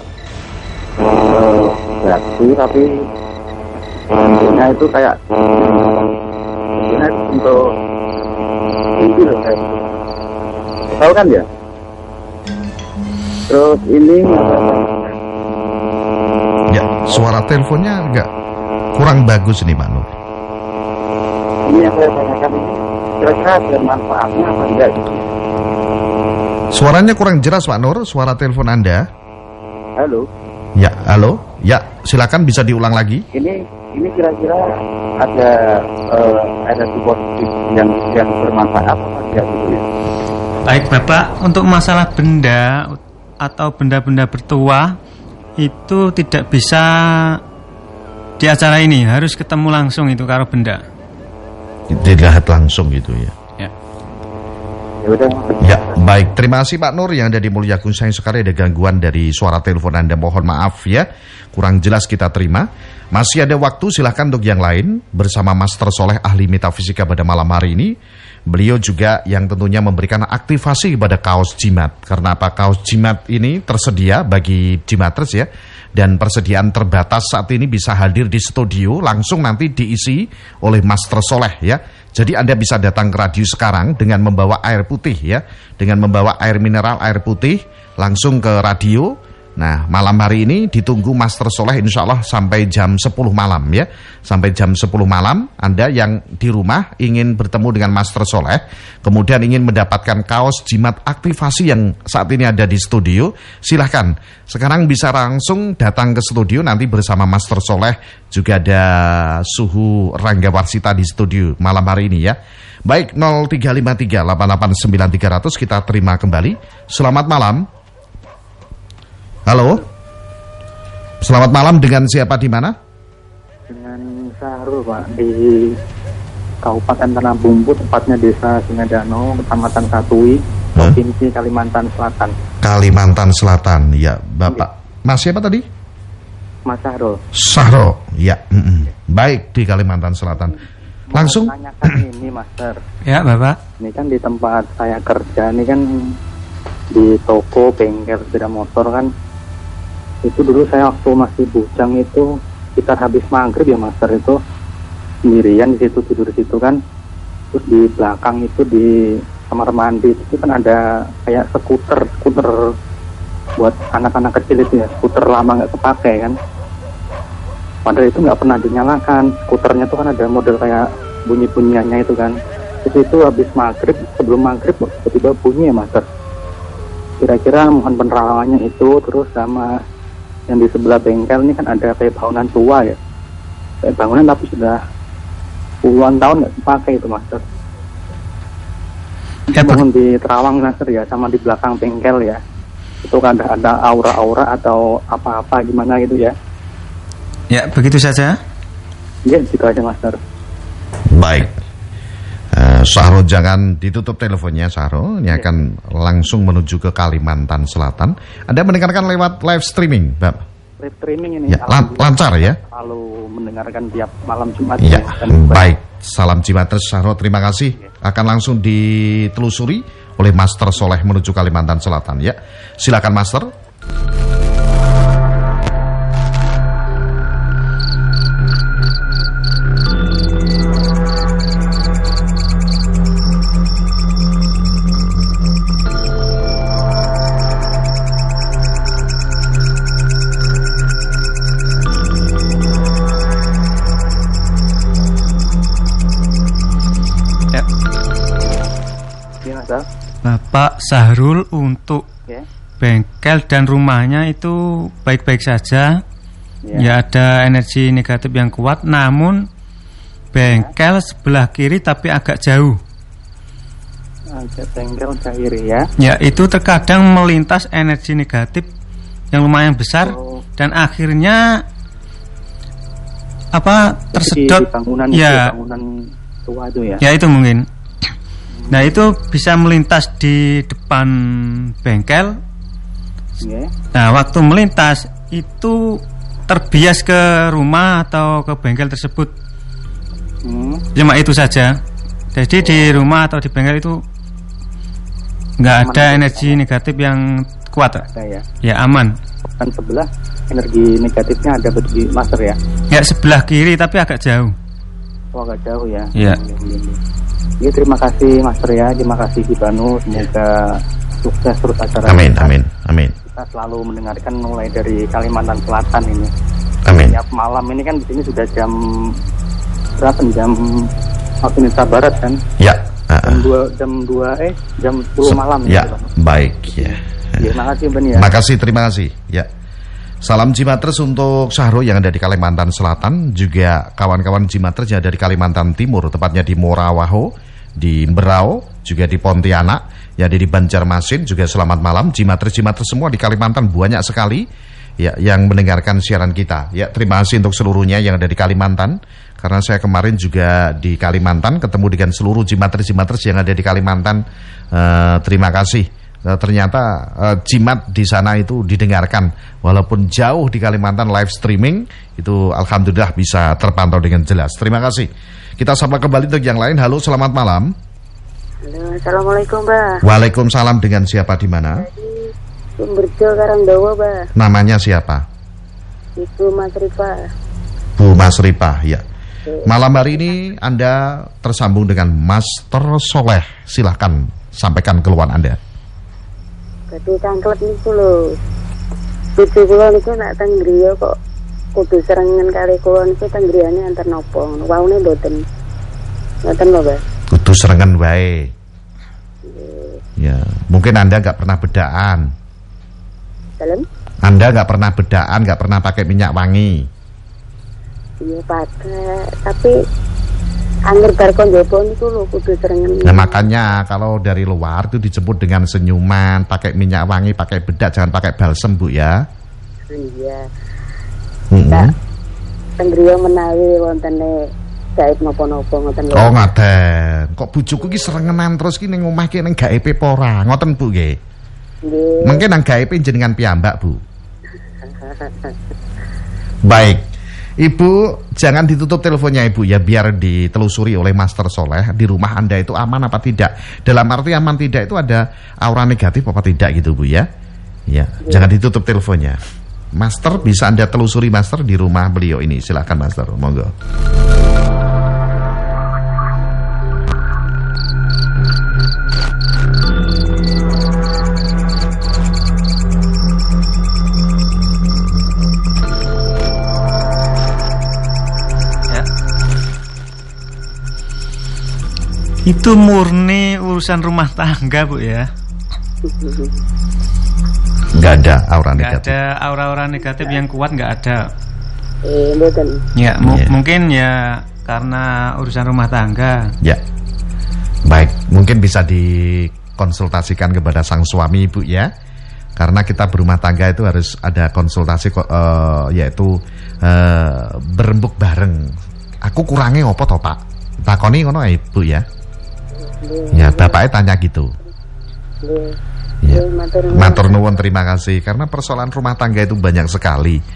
uh, batu, tapi bentuknya itu kayak bentuknya untuk ini loh, kayak tahu kan ya. Terus ini ya, suara teleponnya agak kurang bagus nih Pak Nur. Ini yang saya tanyakan ini kira-kira ada manfaatnya apa enggak gitu. Suaranya kurang jelas Pak Nur, suara telepon Anda. Halo. Ya, halo. Ya, silakan bisa diulang lagi. Ini ini kira-kira ada uh, ada positif yang yang bermanfaat apa enggak gitu ya. Baik Bapak, untuk masalah benda atau benda-benda bertuah itu tidak bisa di acara ini, harus ketemu langsung itu karo benda. Dilihat langsung gitu ya. Ya. Ya, baik. Terima kasih Pak Nur yang ada di Mulyaagung. Sayang sekali ada gangguan dari suara telepon Anda. Mohon maaf ya, kurang jelas kita terima. Masih ada waktu, silahkan untuk yang lain bersama Master Soleh ahli metafisika pada malam hari ini. Beliau juga yang tentunya memberikan aktivasi kepada kaos jimat. Karena apa? Kaos jimat ini tersedia bagi Jimatres ya. Dan persediaan terbatas saat ini bisa hadir di studio, langsung nanti diisi oleh Master Soleh ya. Jadi Anda bisa datang ke radio sekarang dengan membawa air putih ya. Dengan membawa air mineral, air putih, langsung ke radio. Nah, malam hari ini ditunggu Master Soleh insya Allah sampai jam sepuluh malam ya. Sampai jam sepuluh malam, Anda yang di rumah ingin bertemu dengan Master Soleh, kemudian ingin mendapatkan kaos jimat aktivasi yang saat ini ada di studio, silahkan. Sekarang bisa langsung datang ke studio nanti bersama Master Soleh. Juga ada Suhu Rangga Warsita di studio malam hari ini ya. Baik, nol tiga lima tiga delapan delapan sembilan tiga nol nol kita terima kembali. Selamat malam. Halo. Selamat malam, dengan siapa di mana? Dengan Sahrul Pak, di Kabupaten Tanah Bumbu, tepatnya Desa Singadano, Kecamatan Katui, Provinsi Kalimantan Selatan. Kalimantan Selatan, ya Bapak. Mas siapa tadi? Mas Sahrul. Sahrul, ya. Mm-mm. Baik, di Kalimantan Selatan. Langsung. Mau tanyakan ini, Master. Ya Bapak. Ini kan di tempat saya kerja, ini kan di toko, bengkel, sepeda motor kan. Itu dulu saya waktu masih bujang itu sekitar habis maghrib ya Master, itu sendirian di situ, tidur di situ kan. Terus di belakang itu di kamar mandi itu kan ada kayak skuter, skuter buat anak-anak kecil itu ya, skuter lama nggak kepakai kan. Padahal itu nggak pernah dinyalakan. Skuternya tuh kan ada model kayak bunyi-bunyiannya itu kan. Terus itu habis maghrib, sebelum maghrib tiba-tiba bunyi ya Master. Kira-kira mohon penerawangannya itu. Terus sama yang di sebelah bengkel ini kan ada kayak bangunan tua ya, kayak bangunan tapi sudah puluhan tahun nggak dipakai itu Master. Ya, mohon di Terawang Master ya, sama di belakang bengkel ya, itu kan ada, ada aura-aura atau apa-apa gimana gitu ya. Ya begitu saja. Ya gitu aja Master. Baik. Uh, Sahrul, jangan ditutup teleponnya Sahrul. Ini akan langsung menuju ke Kalimantan Selatan. Anda mendengarkan lewat live streaming, Bapak? live streaming ini. Ya, lan lancar ya. Selalu mendengarkan tiap malam Jumat. Ya, ya. Baik. Salam Jimatres Sahro, terima kasih. Akan langsung ditelusuri oleh Master Soleh menuju Kalimantan Selatan ya. Silakan Master. Bapak Sahrul, untuk yeah. bengkel dan rumahnya itu baik-baik saja, yeah. ya ada energi negatif yang kuat, namun bengkel yeah. sebelah kiri tapi agak jauh. Agak bengkel kiri ya. Ya, itu terkadang melintas energi negatif yang lumayan besar oh. dan akhirnya apa tersedot di, di bangunan ya itu, bangunan tua itu ya. Ya itu mungkin. Nah itu bisa melintas di depan bengkel. Yeah. Nah waktu melintas itu terbias ke rumah atau ke bengkel tersebut. Hmm. Cuma itu saja. Jadi oh. di rumah atau di bengkel itu nggak ada energi ya. negatif yang kuat. Ada ya. Ya aman. Dan sebelah energi negatifnya ada di Master ya. Ya sebelah kiri tapi agak jauh. Oh agak jauh ya. Iya. Ya terima kasih Master ya, terima kasih Gibanu, semoga sukses terus acara. Amin, kita. amin, amin. Kita selalu mendengarkan mulai dari Kalimantan Selatan ini. Amin. Tiap malam ini kan di sini sudah jam berapa? Jam waktu Indonesia Barat kan? Ya. Uh, jam dua, jam dua eh jam sepuluh malam. Ya, ya baik ya. Terima kasih Ben ya. Terima kasih, terima kasih. Ya. Salam Jimatres untuk Sahro yang ada di Kalimantan Selatan, juga kawan-kawan Jimatres yang ada di Kalimantan Timur, tepatnya di Morawaho, di Berau, juga di Pontianak, yang ada di Banjarmasin, juga selamat malam. Jimatres-Jimatres semua di Kalimantan banyak sekali ya yang mendengarkan siaran kita. Ya, terima kasih untuk seluruhnya yang ada di Kalimantan, karena saya kemarin juga di Kalimantan ketemu dengan seluruh Jimatres-Jimatres yang ada di Kalimantan. Uh, terima kasih. Nah, ternyata uh, jimat di sana itu didengarkan walaupun jauh di Kalimantan, live streaming itu alhamdulillah bisa terpantau dengan jelas. Terima kasih. Kita sapa kembali untuk yang lain. Halo, selamat malam. Halo, assalamualaikum, Mbak. Waalaikumsalam, dengan siapa di mana? Sumberjo Karangdawa, Mbak. Namanya siapa? Ibu Mas Rifa. Bu Mas Rifa, ya. Malam hari ini Anda tersambung dengan Master Soleh. Silahkan sampaikan keluhan Anda. Jadi tangklet niku lho. Bojo kula niku nak teng griya kok kudu serengen kali kula niku teng griyane antar nopo. Waune mboten. Mboten lho, Mbak. Kudu serengen wae. Ya, mungkin Anda enggak pernah bedaan. Dalam? Anda enggak pernah bedaan, enggak pernah pakai minyak wangi. Iya, pakai, tapi angger bar konjopo niku lho kudu serengen. Nah, makanya kalau dari luar itu dijemput dengan senyuman, pakai minyak wangi, pakai bedak, jangan pakai balsem, Bu ya. Iya. Heeh. Nah, teng griya menawi wontene gaib napa-napa ngoten lho. Oh, ngaten. Kok bojoku iki serengenan terus ki ning omah ki ning gaibe apa ora? Ngoten, Bu nggih. Nggih. Mengke nang gaibe jenengan piyambak, Bu. Baik. Ibu, jangan ditutup teleponnya Ibu ya, biar ditelusuri oleh Master Soleh di rumah Anda itu aman apa tidak. Dalam arti aman tidak itu ada aura negatif apa tidak gitu Bu ya. Ya, ya. Jangan ditutup teleponnya. Master bisa Anda telusuri Master di rumah beliau ini. Silakan Master, monggo. Itu murni urusan rumah tangga Bu ya. Nggak ada aura nggak negatif. Nggak ada aura-aura negatif yang kuat, nggak ada. Eh, betul. Ya, mu yeah. mungkin ya karena urusan rumah tangga. Ya. Baik, mungkin bisa dikonsultasikan kepada sang suami Ibu ya. Karena kita berumah tangga itu harus ada konsultasi uh, yaitu uh, berembuk bareng. Aku kurangnya apa toh Pak? Takoni ngono Ibu ya. Ya, bapaknya tanya gitu. Ya. Matur nuwun, terima kasih. Karena persoalan rumah tangga itu banyak sekali.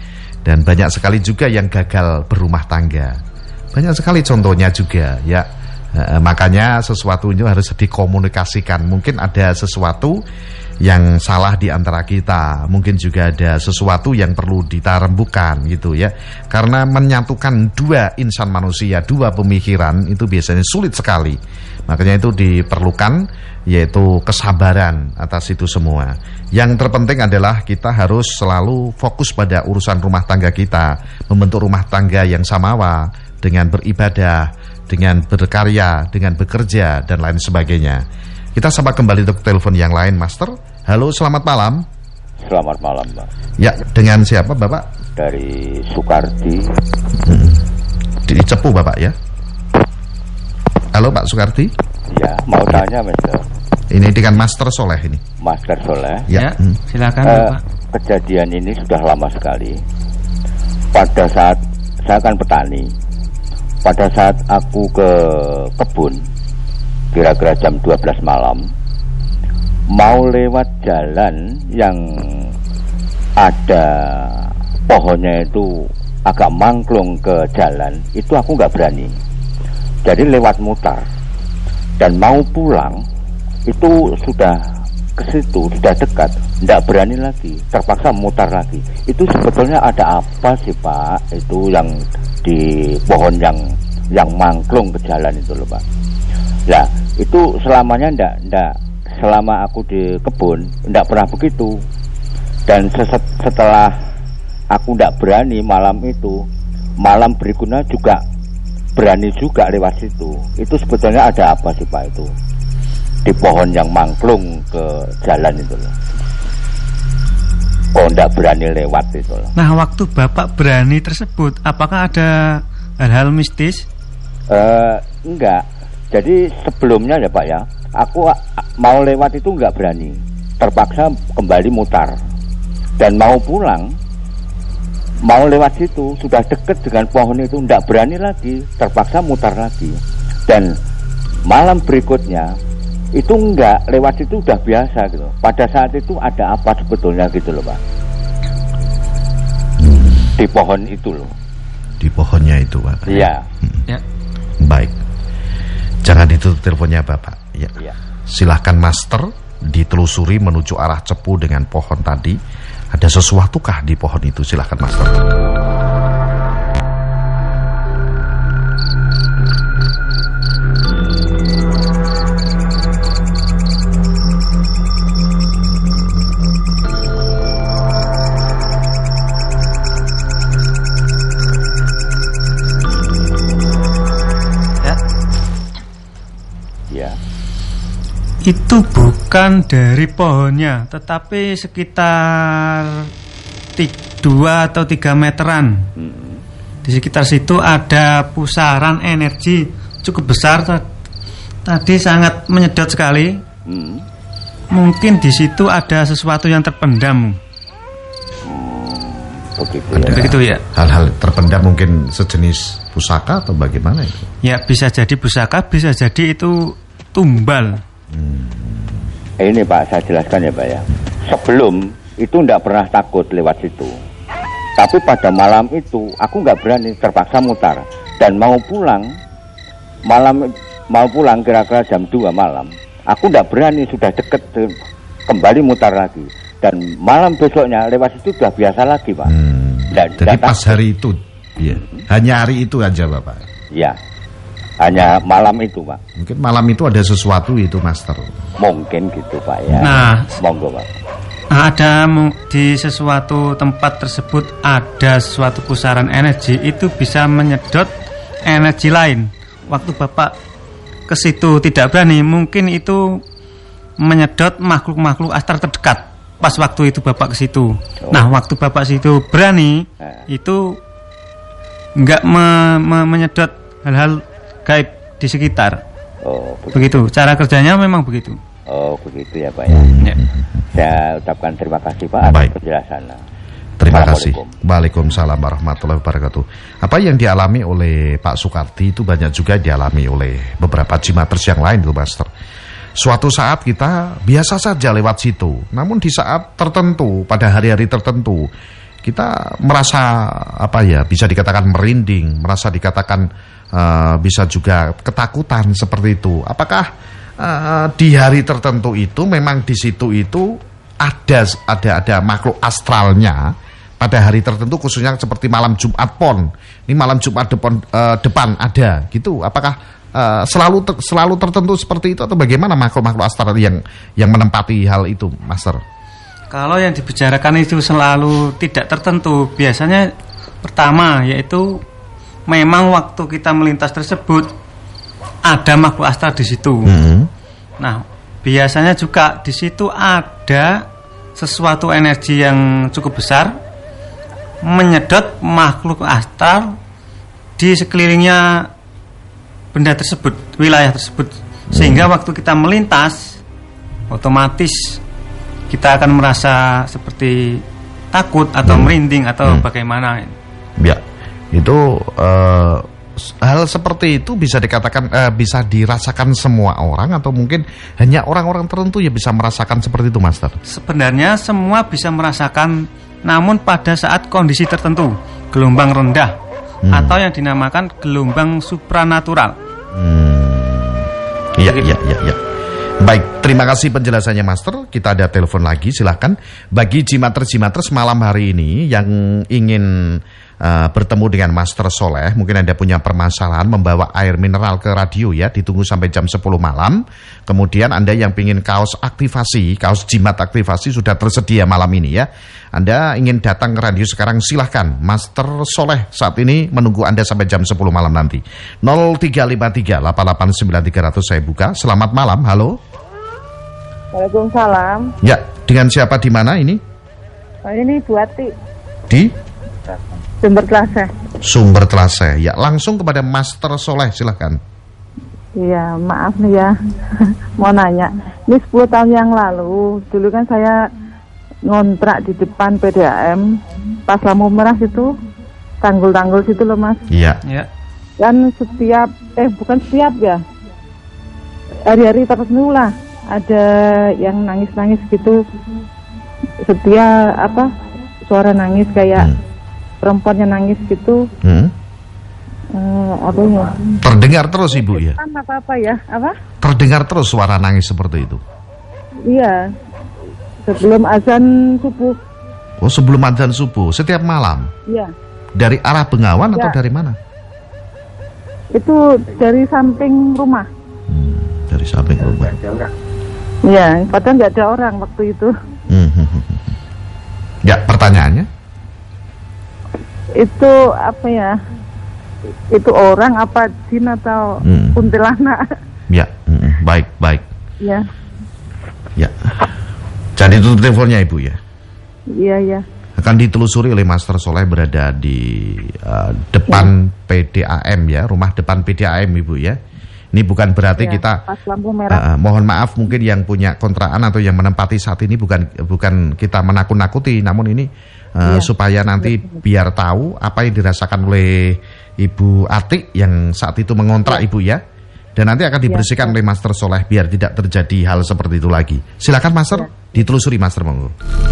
Dan banyak sekali juga yang gagal berumah tangga. Banyak sekali contohnya juga ya. E, makanya sesuatu itu harus dikomunikasikan. Mungkin ada sesuatu yang salah di antara kita, mungkin juga ada sesuatu yang perlu kita rembukan gitu ya. Karena menyatukan dua insan manusia, dua pemikiran itu biasanya sulit sekali. Makanya itu diperlukan yaitu kesabaran atas itu semua. Yang terpenting adalah kita harus selalu fokus pada urusan rumah tangga kita, membentuk rumah tangga yang samawa dengan beribadah, dengan berkarya, dengan bekerja dan lain sebagainya. Kita sapa kembali untuk telepon yang lain, Master. Halo, selamat malam. Selamat malam, Pak. Ya, dengan siapa, Bapak? Dari Sukarti. Hmm. Di Cepu, Bapak ya? Halo, Pak Sukarti. Ya, mau tanya, Mister. Ini dengan Master Soleh ini. Master Soleh. Ya, ya hmm. silakan, uh, Bapak. Kejadian ini sudah lama sekali. Pada saat saya kan petani. Pada saat aku ke kebun, kira-kira jam dua belas malam, mau lewat jalan yang ada pohonnya itu agak mangklung ke jalan, itu aku nggak berani. Jadi lewat mutar. Dan mau pulang, itu sudah ke situ, sudah dekat, tidak berani lagi, terpaksa mutar lagi. Itu sebetulnya ada apa sih, Pak? Itu yang di pohon yang yang mangklung ke jalan itu loh, Pak. Nah, itu selamanya ndak ndak selama aku di kebun ndak pernah begitu. Dan seset, setelah aku ndak berani malam itu, malam berikutnya juga berani juga lewat situ. Itu sebetulnya ada apa sih, Pak, itu di pohon yang mangklung ke jalan itu loh. Kok ndak berani lewat itu loh. Nah, waktu Bapak berani tersebut, apakah ada hal-hal mistis? Uh, enggak. Jadi sebelumnya ya, Pak ya, aku mau lewat itu enggak berani, terpaksa kembali mutar. Dan mau pulang, mau lewat situ, sudah deket dengan pohon itu, enggak berani lagi, terpaksa mutar lagi. Dan malam berikutnya itu enggak, lewat situ udah biasa gitu. Pada saat itu ada apa sebetulnya gitu loh, Pak, di pohon itu loh. Di pohonnya itu, Pak. Iya. Hmm. Ya. Baik. Jangan ditutup teleponnya, Bapak. Ya. Ya. Silahkan, Master, ditelusuri menuju arah Cepu dengan pohon tadi. Ada sesuatukah di pohon itu? Silahkan, Master. Itu bukan dari pohonnya, tetapi sekitar dua atau tiga meteran. Di sekitar situ ada pusaran energi cukup besar. Tadi sangat menyedot sekali. Mungkin di situ ada sesuatu yang terpendam. Begitu ya. Begitu ya. Hal-hal terpendam mungkin sejenis pusaka atau bagaimana itu? Ya, bisa jadi pusaka, bisa jadi itu tumbal. Hmm. Ini Pak, saya jelaskan ya, Pak ya. Sebelum itu tidak pernah takut lewat situ. Tapi pada malam itu aku nggak berani, terpaksa mutar. Dan mau pulang malam mau pulang kira-kira jam dua malam, aku nggak berani, sudah deket, kembali mutar lagi. Dan malam besoknya lewat situ sudah biasa lagi, Pak. Hmm. Dan, Jadi pas hari itu, ya. Hanya hari itu aja, Bapak. Ya. Hanya malam itu, Pak. Mungkin malam itu ada sesuatu itu, Master. Mungkin gitu, Pak ya. Nah, monggo, Pak. Ada di sesuatu tempat tersebut ada suatu pusaran energi, itu bisa menyedot energi lain. Waktu Bapak ke situ tidak berani, mungkin itu menyedot makhluk-makhluk astral terdekat. Pas waktu itu Bapak ke situ. Oh. Nah, waktu Bapak situ berani, eh. itu enggak me, me, menyedot hal-hal gaib di sekitar. Oh, begitu. begitu. Cara kerjanya memang begitu. Oh, begitu ya, Pak ya. ya. Saya ucapkan terima kasih, Pak, atas penjelasannya. Terima kasih. Waalaikumsalam warahmatullahi wabarakatuh. Apa yang dialami oleh Pak Sukarti itu banyak juga dialami oleh beberapa jimaters yang lain, itu, Master. Suatu saat kita biasa saja lewat situ, namun di saat tertentu, pada hari-hari tertentu, kita merasa apa ya, bisa dikatakan merinding, merasa dikatakan uh, bisa juga ketakutan seperti itu. Apakah uh, di hari tertentu itu memang di situ itu ada ada ada makhluk astralnya pada hari tertentu, khususnya seperti malam Jumat Pon, ini malam Jumat depan, uh, depan ada gitu? Apakah Uh, selalu ter, selalu tertentu seperti itu atau bagaimana makhluk-makhluk astral yang yang menempati hal itu, Master? Kalau yang dibicarakan itu selalu tidak tertentu, biasanya pertama yaitu memang waktu kita melintas tersebut ada makhluk astral di situ. Mm-hmm. Nah, biasanya juga di situ ada sesuatu energi yang cukup besar menyedot makhluk astral di sekelilingnya benda tersebut, wilayah tersebut, sehingga waktu kita melintas otomatis kita akan merasa seperti takut atau hmm. merinding atau hmm. bagaimana. Ya, itu uh, hal seperti itu bisa dikatakan uh, bisa dirasakan semua orang atau mungkin hanya orang-orang tertentu yang bisa merasakan seperti itu, Master? Sebenarnya semua bisa merasakan, namun pada saat kondisi tertentu, gelombang rendah hmm. atau yang dinamakan gelombang supranatural. Hmm. Iya, iya, iya, iya. Baik, terima kasih penjelasannya, Master. Kita ada telepon lagi, silahkan. Bagi Jimatres-Jimatres malam hari ini yang ingin uh, bertemu dengan Master Soleh, mungkin Anda punya permasalahan membawa air mineral ke radio ya, ditunggu sampai jam sepuluh malam. Kemudian Anda yang ingin kaos aktivasi, kaos jimat aktivasi sudah tersedia malam ini ya. Anda ingin datang ke radio sekarang, silahkan. Master Soleh saat ini menunggu Anda sampai jam sepuluh malam nanti. nol tiga lima tiga delapan delapan sembilan tiga nol nol saya buka. Selamat malam, halo. Waalaikumsalam. Ya, dengan siapa di mana ini? Oh, ini Bu Ati. Di? Sumber Telase. Sumber Telase. Ya, langsung kepada Master Soleh, silahkan. Iya, maaf nih ya. Mau nanya. Ini sepuluh tahun yang lalu, dulu kan saya ngontrak di depan P D A M pas lampu merah situ, tanggul-tanggul situ loh Mas. Iya. Iya. Kan setiap eh bukan setiap ya, hari-hari tertentu lah ada yang nangis-nangis gitu, setia apa suara nangis kayak hmm. perempuannya nangis gitu. Hmm. Uh, apa ya? Terdengar terus Ibu ya? Apa apa ya? Apa? Terdengar terus suara nangis seperti itu. Iya. Sebelum azan subuh. Oh, sebelum azan subuh, setiap malam? Iya. Dari arah Bengawan ya. Atau dari mana? Itu dari samping rumah. Hmm, dari samping rumah. Iya, padahal nggak ada orang waktu itu. Hmm, hmm, hmm. Ya, pertanyaannya? Itu apa ya? Itu orang apa jin atau hmm. kuntilanak? Ya, hmm, baik, baik. Ya. Ya. Jadi itu teleponnya Ibu ya? Iya, iya. Akan ditelusuri oleh Master Soleh, berada di uh, depan ya. P D A M ya, rumah depan P D A M Ibu ya. Ini bukan berarti ya, kita pas lampu merah. Uh, mohon maaf mungkin yang punya kontrakan atau yang menempati saat ini bukan bukan kita menakut-nakuti, namun ini uh, ya. supaya nanti ya. biar tahu apa yang dirasakan oleh Ibu Atik yang saat itu mengontrak ya. Ibu ya. Dan nanti akan dibersihkan ya, oleh Master Soleh biar tidak terjadi hal seperti itu lagi. Silakan Master, ya. ditelusuri Master monggo.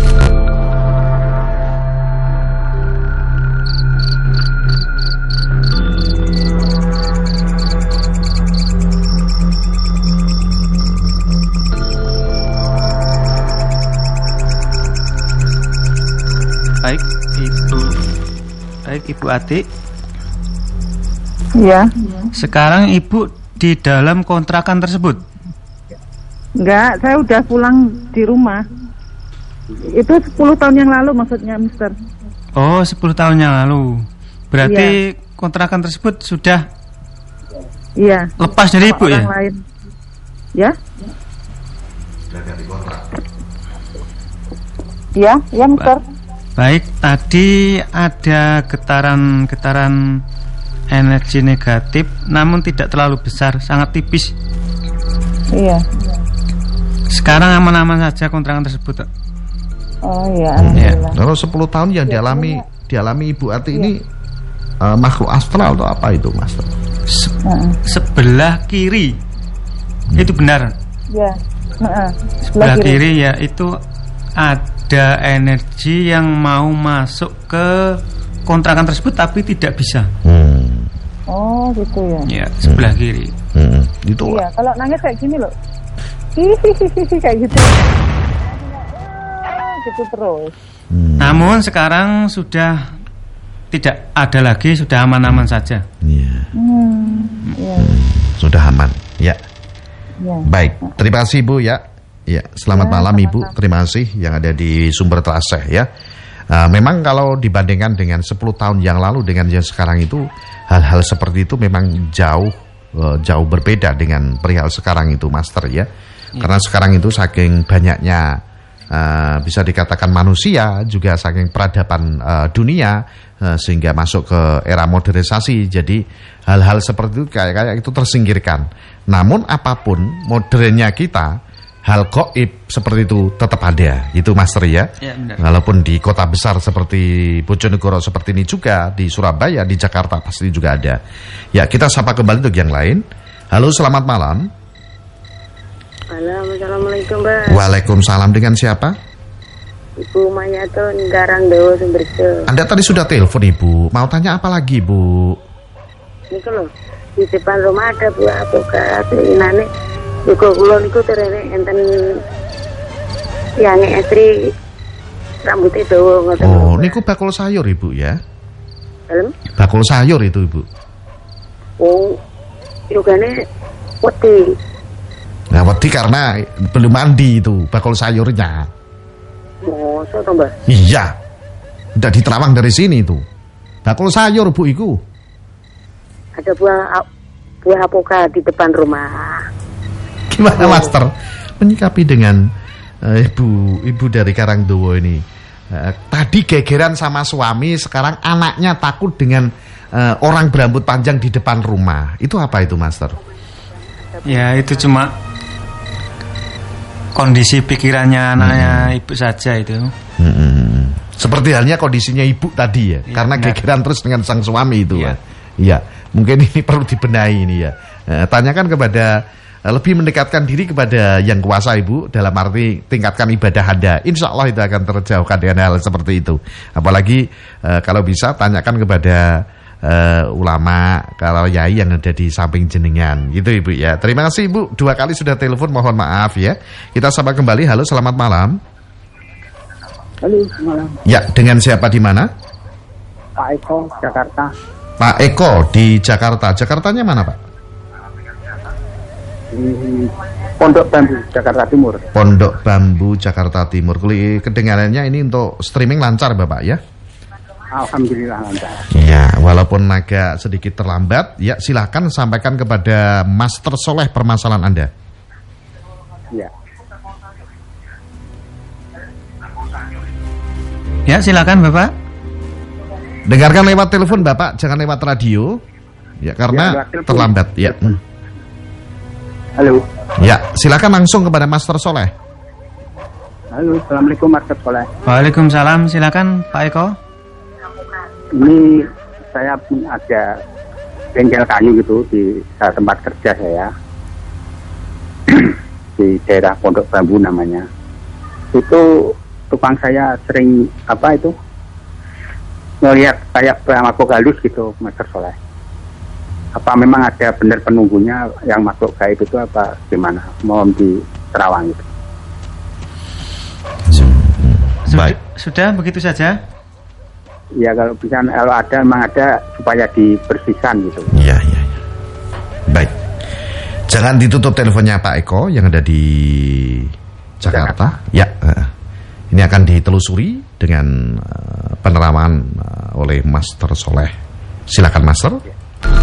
Baik, Ibu. Baik, Ibu Atik. Iya. Sekarang Ibu di dalam kontrakan tersebut? Enggak, saya udah pulang di rumah. Itu sepuluh tahun yang lalu maksudnya, Mister. Oh, sepuluh tahun yang lalu. Berarti iya. kontrakan tersebut sudah iya. lepas dari Ibu ya? Lain. Ya? Iya, ya, Mister. Baik, tadi ada getaran-getaran energi negatif, namun tidak terlalu besar, sangat tipis. Iya. Sekarang aman-aman saja kontrakan tersebut. Oh iya. Alhamdulillah. Kalau sepuluh tahun yang ya, dialami ya. dialami Ibu Ati ya. ini uh, makhluk astral atau apa itu, Mas? Se uh-uh. Sebelah kiri, hmm. itu benar. Ya. Uh-uh. Sebelah, Sebelah kiri. kiri ya itu ada ada energi yang mau masuk ke kontrakan tersebut tapi tidak bisa. Hmm. Oh gitu ya. Ya, sebelah hmm. kiri. Hmm. Itu. Iya, kalau nangis kayak gini loh. Hihihihi kayak gitu. Gitu terus. Hmm. Namun sekarang sudah tidak ada lagi, sudah aman-aman saja. Iya. Hmm. Ya. Hmm. Sudah aman. Ya. Ya. Baik, terima kasih Ibu ya. Ya, selamat ya, malam sama-sama. Ibu. Terima kasih yang ada di Sumber Traseh ya. Uh, memang kalau dibandingkan dengan sepuluh tahun yang lalu dengan yang sekarang itu, hal-hal seperti itu memang jauh uh, jauh berbeda dengan perihal sekarang itu, Master ya. Ya. Karena sekarang itu saking banyaknya uh, bisa dikatakan manusia, juga saking peradaban uh, dunia, uh, sehingga masuk ke era modernisasi. Jadi hal-hal seperti itu kayak kayak itu tersingkirkan. Namun apapun modernnya kita, hal gaib seperti itu tetap ada, itu Master ya. Ya, benar. Walaupun di kota besar seperti Bojonegoro seperti ini juga, di Surabaya, di Jakarta pasti juga ada. Ya, kita sapa kembali untuk yang lain. Halo, selamat malam. Halo, assalamualaikum Mbak. Waalaikumsalam, dengan siapa? Ibu Mayato Garangdawa Sumberjo. Anda tadi sudah telepon Ibu, mau tanya apa lagi Bu? Ini kalau di depan rumah ada buah apokat, ini Yuko kulon itu terene enten yang estri rambutnya dawa ngoten. Oh, niku bakul sayur Ibu ya? Dalem? Bakul sayur itu Ibu. Oh, yogane wedi. Nah, wedi karena belum mandi itu bakul sayurnya. Oh, so to, Mbak? Iya. Udah diterawang dari sini itu. Bakul sayur Bu iku. Ada buah buah apokat di depan rumah. Gimana Master menyikapi dengan uh, ibu ibu dari Karangdowo ini? Uh, tadi gegeran sama suami, sekarang anaknya takut dengan uh, orang berambut panjang di depan rumah. Itu apa itu Master? Ya itu cuma kondisi pikirannya anaknya hmm. ibu saja itu. Hmm. Seperti halnya kondisinya ibu tadi ya, ya karena benar. Gegeran terus dengan sang suami itu. Iya, ya. Mungkin ini perlu dibenahi ini ya. Uh, tanyakan kepada lebih mendekatkan diri kepada yang kuasa Ibu, dalam arti tingkatkan ibadah Anda. Insya Allah itu akan terjauhkan dengan hal seperti itu. Apalagi uh, kalau bisa tanyakan kepada uh, ulama, kalau yai yang ada di samping jenengan, gitu Ibu ya. Terima kasih Ibu, dua kali sudah telepon, mohon maaf ya. Kita sapa kembali. Halo, selamat malam. Halo, malam. Ya, dengan siapa di mana? Pak Eko, Jakarta. Pak Eko di Jakarta. Jakartanya mana Pak? Di Pondok Bambu, Jakarta Timur. Pondok Bambu, Jakarta Timur. Kedengarannya ini untuk streaming lancar Bapak ya? Alhamdulillah lancar. Ya, walaupun agak sedikit terlambat, ya silakan sampaikan kepada Master Soleh permasalahan Anda. Ya. Ya, silakan Bapak. Dengarkan lewat telepon Bapak, jangan lewat radio. Ya, karena ya, terlambat. Ya. Halo. Ya, silakan langsung kepada Master Soleh. Halo, assalamualaikum Master Soleh. Waalaikumsalam, silakan Pak Eko. Ini saya ada bengkel kayu gitu di tempat kerja saya di daerah Pondok Bambu namanya. Itu tukang saya sering apa itu ngelihat kayak makhluk halus gitu Master Soleh. Apa memang ada benar penunggunya yang masuk gaib itu apa gimana? Mohon diterawang itu. Baik. Sudah begitu saja? Ya kalau bisa, kalau ada memang ada supaya dibersihkan gitu. Iya, iya, ya. Baik. Jangan ditutup teleponnya Pak Eko yang ada di Jakarta. Jakarta. Ya. Ini akan ditelusuri dengan uh, penerawan uh, oleh Master Soleh. Silakan Master. Ya.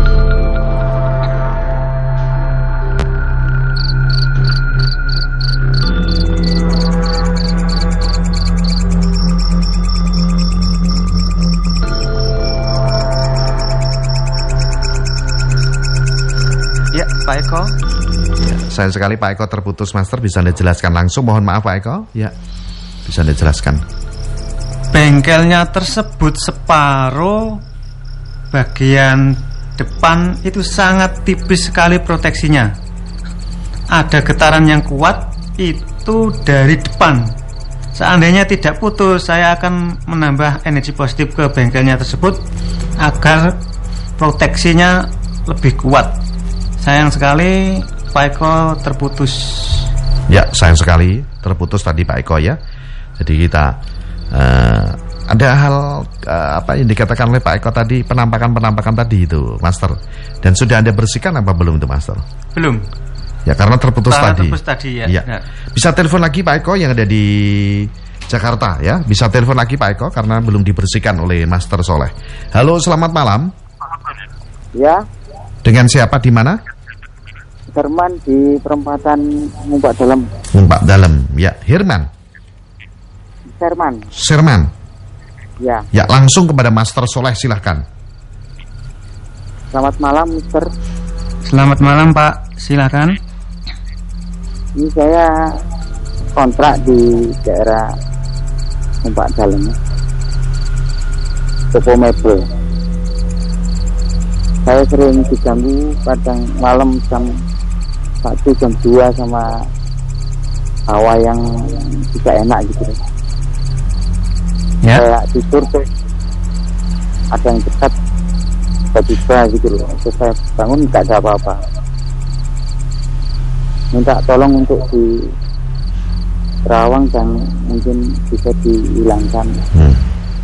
Ya, Pak Eko. Ya, sayang sekali Pak Eko terputus Master, bisa Anda jelaskan langsung? Mohon maaf Pak Eko. Ya, bisa Anda jelaskan. Bengkelnya tersebut separuh bagian depan itu sangat tipis sekali proteksinya. Ada getaran yang kuat itu dari depan Seandainya tidak putus, saya akan menambah energi positif ke bengkelnya tersebut agar proteksinya lebih kuat. Sayang sekali Pak Eko terputus. Ya, sayang sekali terputus tadi Pak Eko ya. Jadi kita uh, ada hal uh, apa yang dikatakan oleh Pak Eko tadi, penampakan-penampakan tadi itu, Master. Dan sudah Anda bersihkan apa belum itu, Master? Belum. Ya, karena terputus karena tadi. Terputus tadi ya. Ya. Bisa telepon lagi Pak Eko yang ada di Jakarta ya. Bisa telepon lagi Pak Eko karena belum dibersihkan oleh Master Soleh. Halo, selamat malam. Ya. Dengan siapa di mana? Herman di perempatan Mumpak Dalam. Mumpak Dalam. Ya, Herman. Herman. Sherman. Ya. Ya, langsung kepada Master Soleh silahkan. Selamat malam, Mister. Selamat malam, Pak. Silakan. Ini saya kontrak di daerah Mumpak Dalam, toko mebel. Saya sering diganggu kadang malam jam satu, jam dua sama hawa yang tidak enak gitu. Ya. Kayak tidur tuh ada yang dekat tiba-tiba gitu loh. Terus saya bangun nggak ada apa-apa. Minta tolong untuk diterawang dan mungkin bisa dihilangkan. Hmm.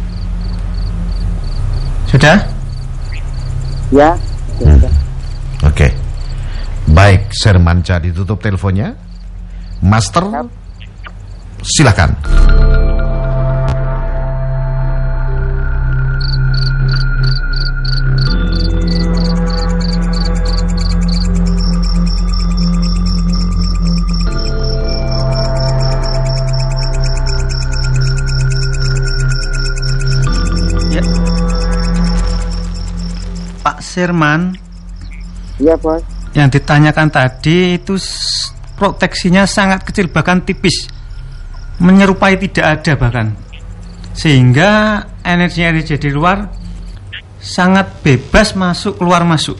Sudah? Ya. Hmm. Oke. Okay. Baik, Shermanca ditutup teleponnya. Master, silakan. Pak Sherman. Iya, Bos. Yang ditanyakan tadi itu proteksinya sangat kecil, bahkan tipis, menyerupai tidak ada bahkan, sehingga energi-energi di luar sangat bebas masuk keluar masuk.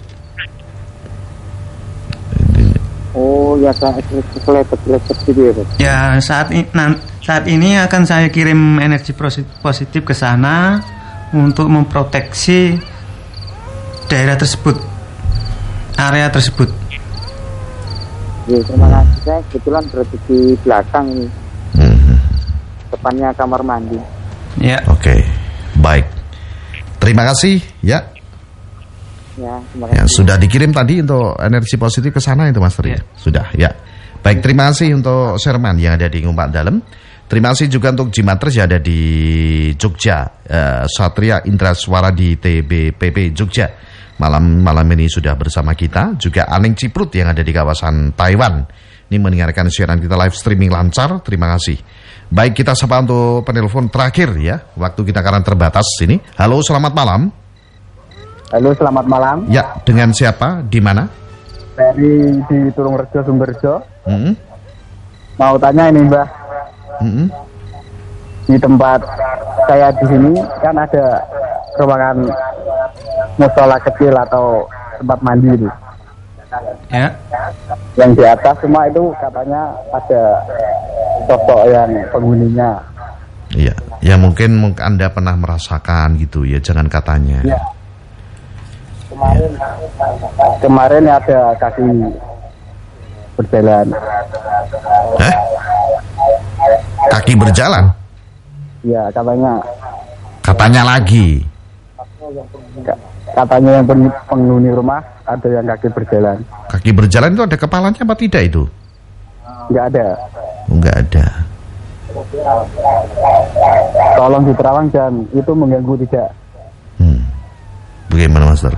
Oh ya, kayak kletek-kletek gitu ya, Bos. Ya, saat ini saat ini akan saya kirim energi positif ke sana untuk memproteksi daerah tersebut, area tersebut. Ya, terima kasih. Saya kebetulan berada di belakang ini, hmm. depannya kamar mandi. Ya. Oke, okay. Baik. Terima kasih ya. Ya, terima kasih. Ya, sudah dikirim tadi untuk energi positif ke sana itu, Master. Ya. Sudah, ya. Baik, terima kasih untuk Sherman yang ada di Mumpak Dalam. Terima kasih juga untuk Jimatres yang ada di Jogja, uh, Satria Indraswara di T B P P Jogja. Malam malam ini sudah bersama kita. Juga Aning Ciprut yang ada di kawasan Taiwan. Ini mendengarkan siaran kita live streaming lancar. Terima kasih. Baik, kita sapa untuk penelpon terakhir ya. Waktu kita karena terbatas ini. Halo, selamat malam. Halo, selamat malam. Ya, dengan siapa? Di mana? Dari di Tulungrejo, Sumberjo. Mm-hmm. Mau tanya ini, Mbah. Mm-hmm. Di tempat saya di sini kan ada ruangan musola kecil atau tempat mandi itu. Ya. Yang di atas semua itu katanya ada sosok yang penghuninya. Iya, ya mungkin, mungkin Anda pernah merasakan gitu ya, jangan katanya. Ya. Kemarin, ya. kemarin ada kaki berjalan. Eh? Kaki berjalan? Ya, katanya. Katanya lagi. Katanya yang penghuni rumah ada yang kaki berjalan. Kaki berjalan itu ada kepalanya apa tidak itu? Enggak ada. Enggak ada. Tolong diterawang dan itu mengganggu tidak. Hmm. Bagaimana, Master?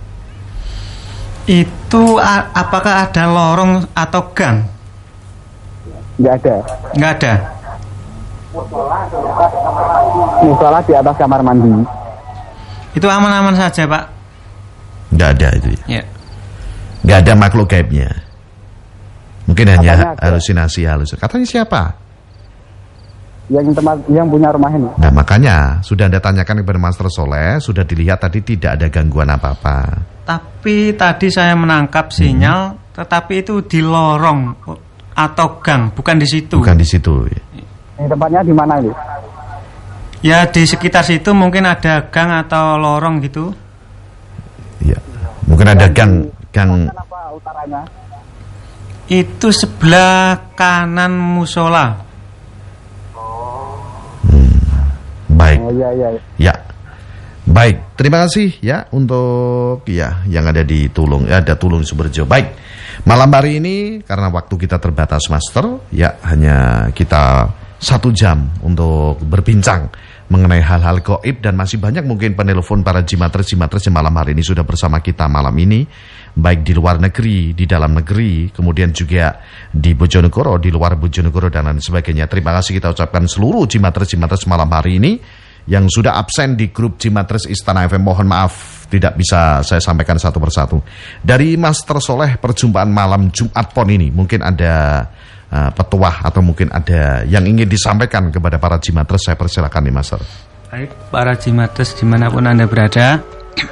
Itu a- apakah ada lorong atau gang? Enggak ada. Enggak ada. Musola di atas kamar mandi. Itu aman-aman saja, Pak. Enggak ada itu ya. Ya. Enggak ada makhluk gaibnya. Mungkin hanya Katanya ada. halusinasi halus. Katanya siapa? Yang tempat yang punya rumah ini. Nah, makanya sudah Anda tanyakan kepada Master Soleh, sudah dilihat tadi tidak ada gangguan apa-apa. Tapi tadi saya menangkap sinyal, hmm. tetapi itu di lorong atau gang, bukan di situ. Bukan di situ. Ini tempatnya di mana ini? Ya di sekitar situ mungkin ada gang atau lorong gitu. Iya. Mungkin ada gang gang Apa utaranya? Itu sebelah kanan musola. Baik. Oh iya iya. Ya. Baik, terima kasih ya untuk ya yang ada di Tulung, ya, ada Tulung Sumberjo. Baik. Malam hari ini karena waktu kita terbatas, Master, ya hanya kita satu jam untuk berbincang mengenai hal-hal gaib, dan masih banyak mungkin penelpon para jimatres-jimatres yang malam hari ini sudah bersama kita malam ini, baik di luar negeri, di dalam negeri, kemudian juga di Bojonegoro, di luar Bojonegoro dan lain sebagainya. Terima kasih kita ucapkan seluruh jimatres-jimatres malam hari ini yang sudah absen di grup Jimatres Istana F M. Mohon maaf tidak bisa saya sampaikan satu persatu. Dari Master Soleh, perjumpaan malam Jumat Pon ini mungkin ada uh, petuah atau mungkin ada yang ingin disampaikan kepada para Jimatres. Saya persilakan nih, Master. Baik, para Jimatres dimanapun Anda berada,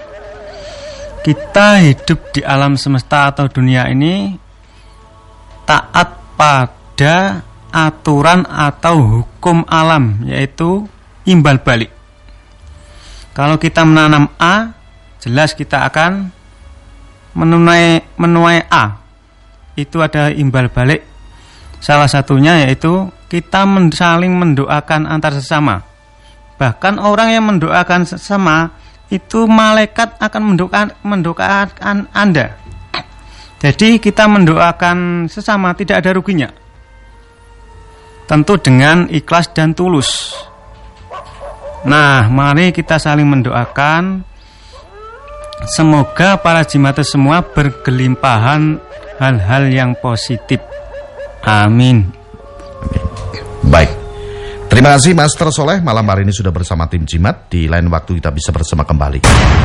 kita hidup di alam semesta atau dunia ini taat pada aturan atau hukum alam, yaitu imbal balik. Kalau kita menanam A, jelas kita akan menuai menuai A. Itu ada imbal balik. Salah satunya yaitu kita men, saling mendoakan antar sesama. Bahkan orang yang mendoakan sesama itu malaikat akan mendoakan mendoakan Anda. Jadi kita mendoakan sesama tidak ada ruginya. Tentu dengan ikhlas dan tulus. Nah, mari kita saling mendoakan semoga para jimatres semua bergelimpahan hal-hal yang positif. Amin. Baik. Terima kasih Master Soleh, malam hari ini sudah bersama tim Jimat. Di lain waktu kita bisa bersama kembali.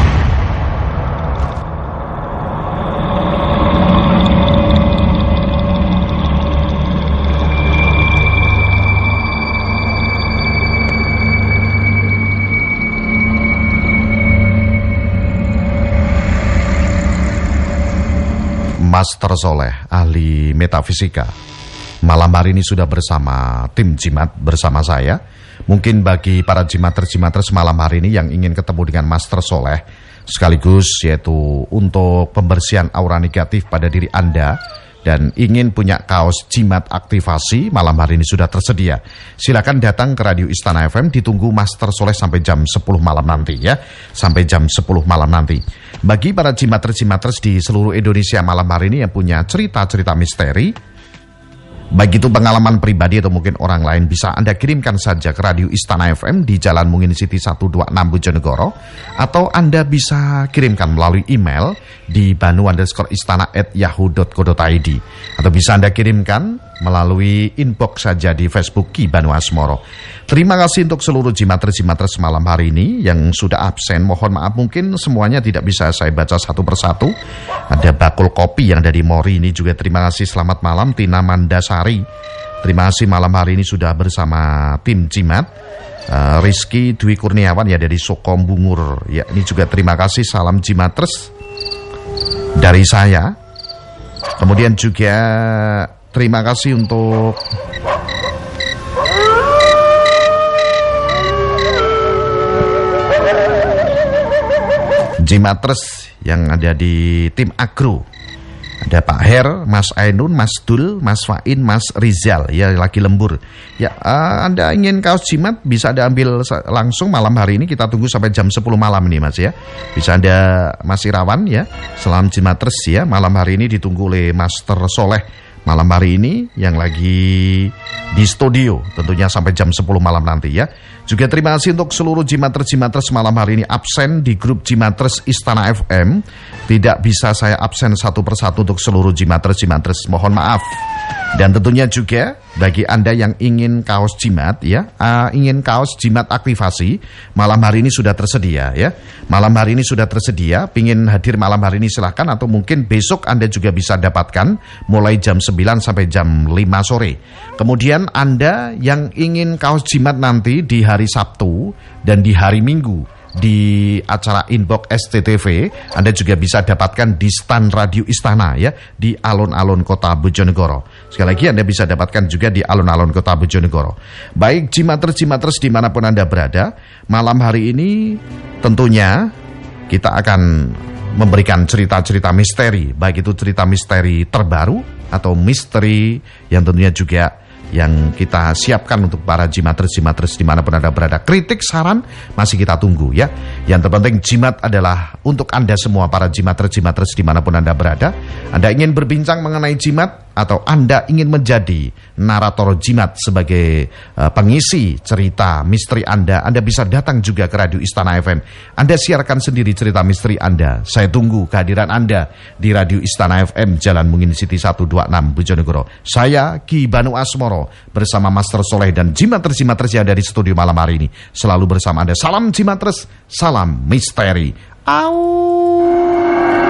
Master Soleh, ahli metafisika, malam hari ini sudah bersama tim Jimat, bersama saya. Mungkin bagi para jimatres-jimatres malam hari ini yang ingin ketemu dengan Master Soleh, sekaligus yaitu untuk pembersihan aura negatif pada diri Anda, dan ingin punya kaos jimat aktivasi, malam hari ini sudah tersedia. Silakan datang ke Radio Istana F M, ditunggu Master Soleh sampai jam sepuluh malam nanti ya. Sampai jam sepuluh malam nanti. Bagi para jimatres-jimatres di seluruh Indonesia malam hari ini yang punya cerita-cerita misteri, baik itu pengalaman pribadi atau mungkin orang lain, bisa Anda kirimkan saja ke Radio Istana F M di Jalan Mungin City seratus dua puluh enam Bojonegoro, atau Anda bisa kirimkan melalui email di banu underscore istana at yahoo dot co dot id, atau bisa Anda kirimkan melalui inbox saja di Facebook Ki Banu Asmoro. Terima kasih untuk seluruh jimatres-jimatres malam hari ini yang sudah absen. Mohon maaf mungkin semuanya tidak bisa saya baca satu persatu. Ada Bakul Kopi yang dari Mori ini juga terima kasih, selamat malam. Tina Mandasari, terima kasih malam hari ini sudah bersama tim Jimat. uh, Rizky Dwi Kurniawan ya dari Sokombungur ya, ini juga terima kasih, salam jimatres dari saya. Kemudian juga terima kasih untuk jimatres yang ada di tim Agro. Ada Pak Her, Mas Ainun, Mas Dul, Mas Fain, Mas Rizal ya, lagi lembur. Ya, uh, Anda ingin kaos jimat bisa Anda ambil langsung malam hari ini, kita tunggu sampai jam sepuluh malam ini Mas ya. Bisa Anda Mas Irawan ya. Salam jimatres ya, malam hari ini ditunggu oleh Master Soleh malam hari ini yang lagi di studio, tentunya sampai jam sepuluh malam nanti ya. Juga terima kasih untuk seluruh jimatres-jimatres malam hari ini absen di grup Jimatres Istana F M. Tidak bisa saya absen satu persatu untuk seluruh jimatres-jimatres, mohon maaf. Dan tentunya juga bagi Anda yang ingin kaos jimat ya, uh, ingin kaos jimat aktivasi, malam hari ini sudah tersedia ya. Malam hari ini sudah tersedia, pingin hadir malam hari ini silahkan, atau mungkin besok Anda juga bisa dapatkan mulai jam sembilan sampai jam lima sore. Kemudian Anda yang ingin kaos jimat nanti di hari Sabtu dan di hari Minggu, di acara Inbox S T T V, Anda juga bisa dapatkan di stand Radio Istana ya, di alun-alun Kota Bojonegoro. Sekali lagi Anda bisa dapatkan juga di alun-alun Kota Bojonegoro. Baik Jimatres-Jimatres dimanapun Anda berada, malam hari ini tentunya kita akan memberikan cerita-cerita misteri, baik itu cerita misteri terbaru atau misteri yang tentunya juga yang kita siapkan untuk para Jimatres-Jimatres dimanapun Anda berada. Kritik, saran masih kita tunggu ya. Yang terpenting jimat adalah untuk Anda semua para Jimatres-Jimatres dimanapun Anda berada. Anda ingin berbincang mengenai jimat atau Anda ingin menjadi narator jimat sebagai uh, pengisi cerita misteri Anda, Anda bisa datang juga ke Radio Istana F M. Anda siarkan sendiri cerita misteri Anda. Saya tunggu kehadiran Anda di Radio Istana F M, Jalan Mungin City seratus dua puluh enam Bojonegoro. Saya Ki Banu Asmoro bersama Master Soleh dan Jimatres-Jimatres yang ada di studio malam hari ini selalu bersama Anda. Salam Jimatres, salam misteri. Au.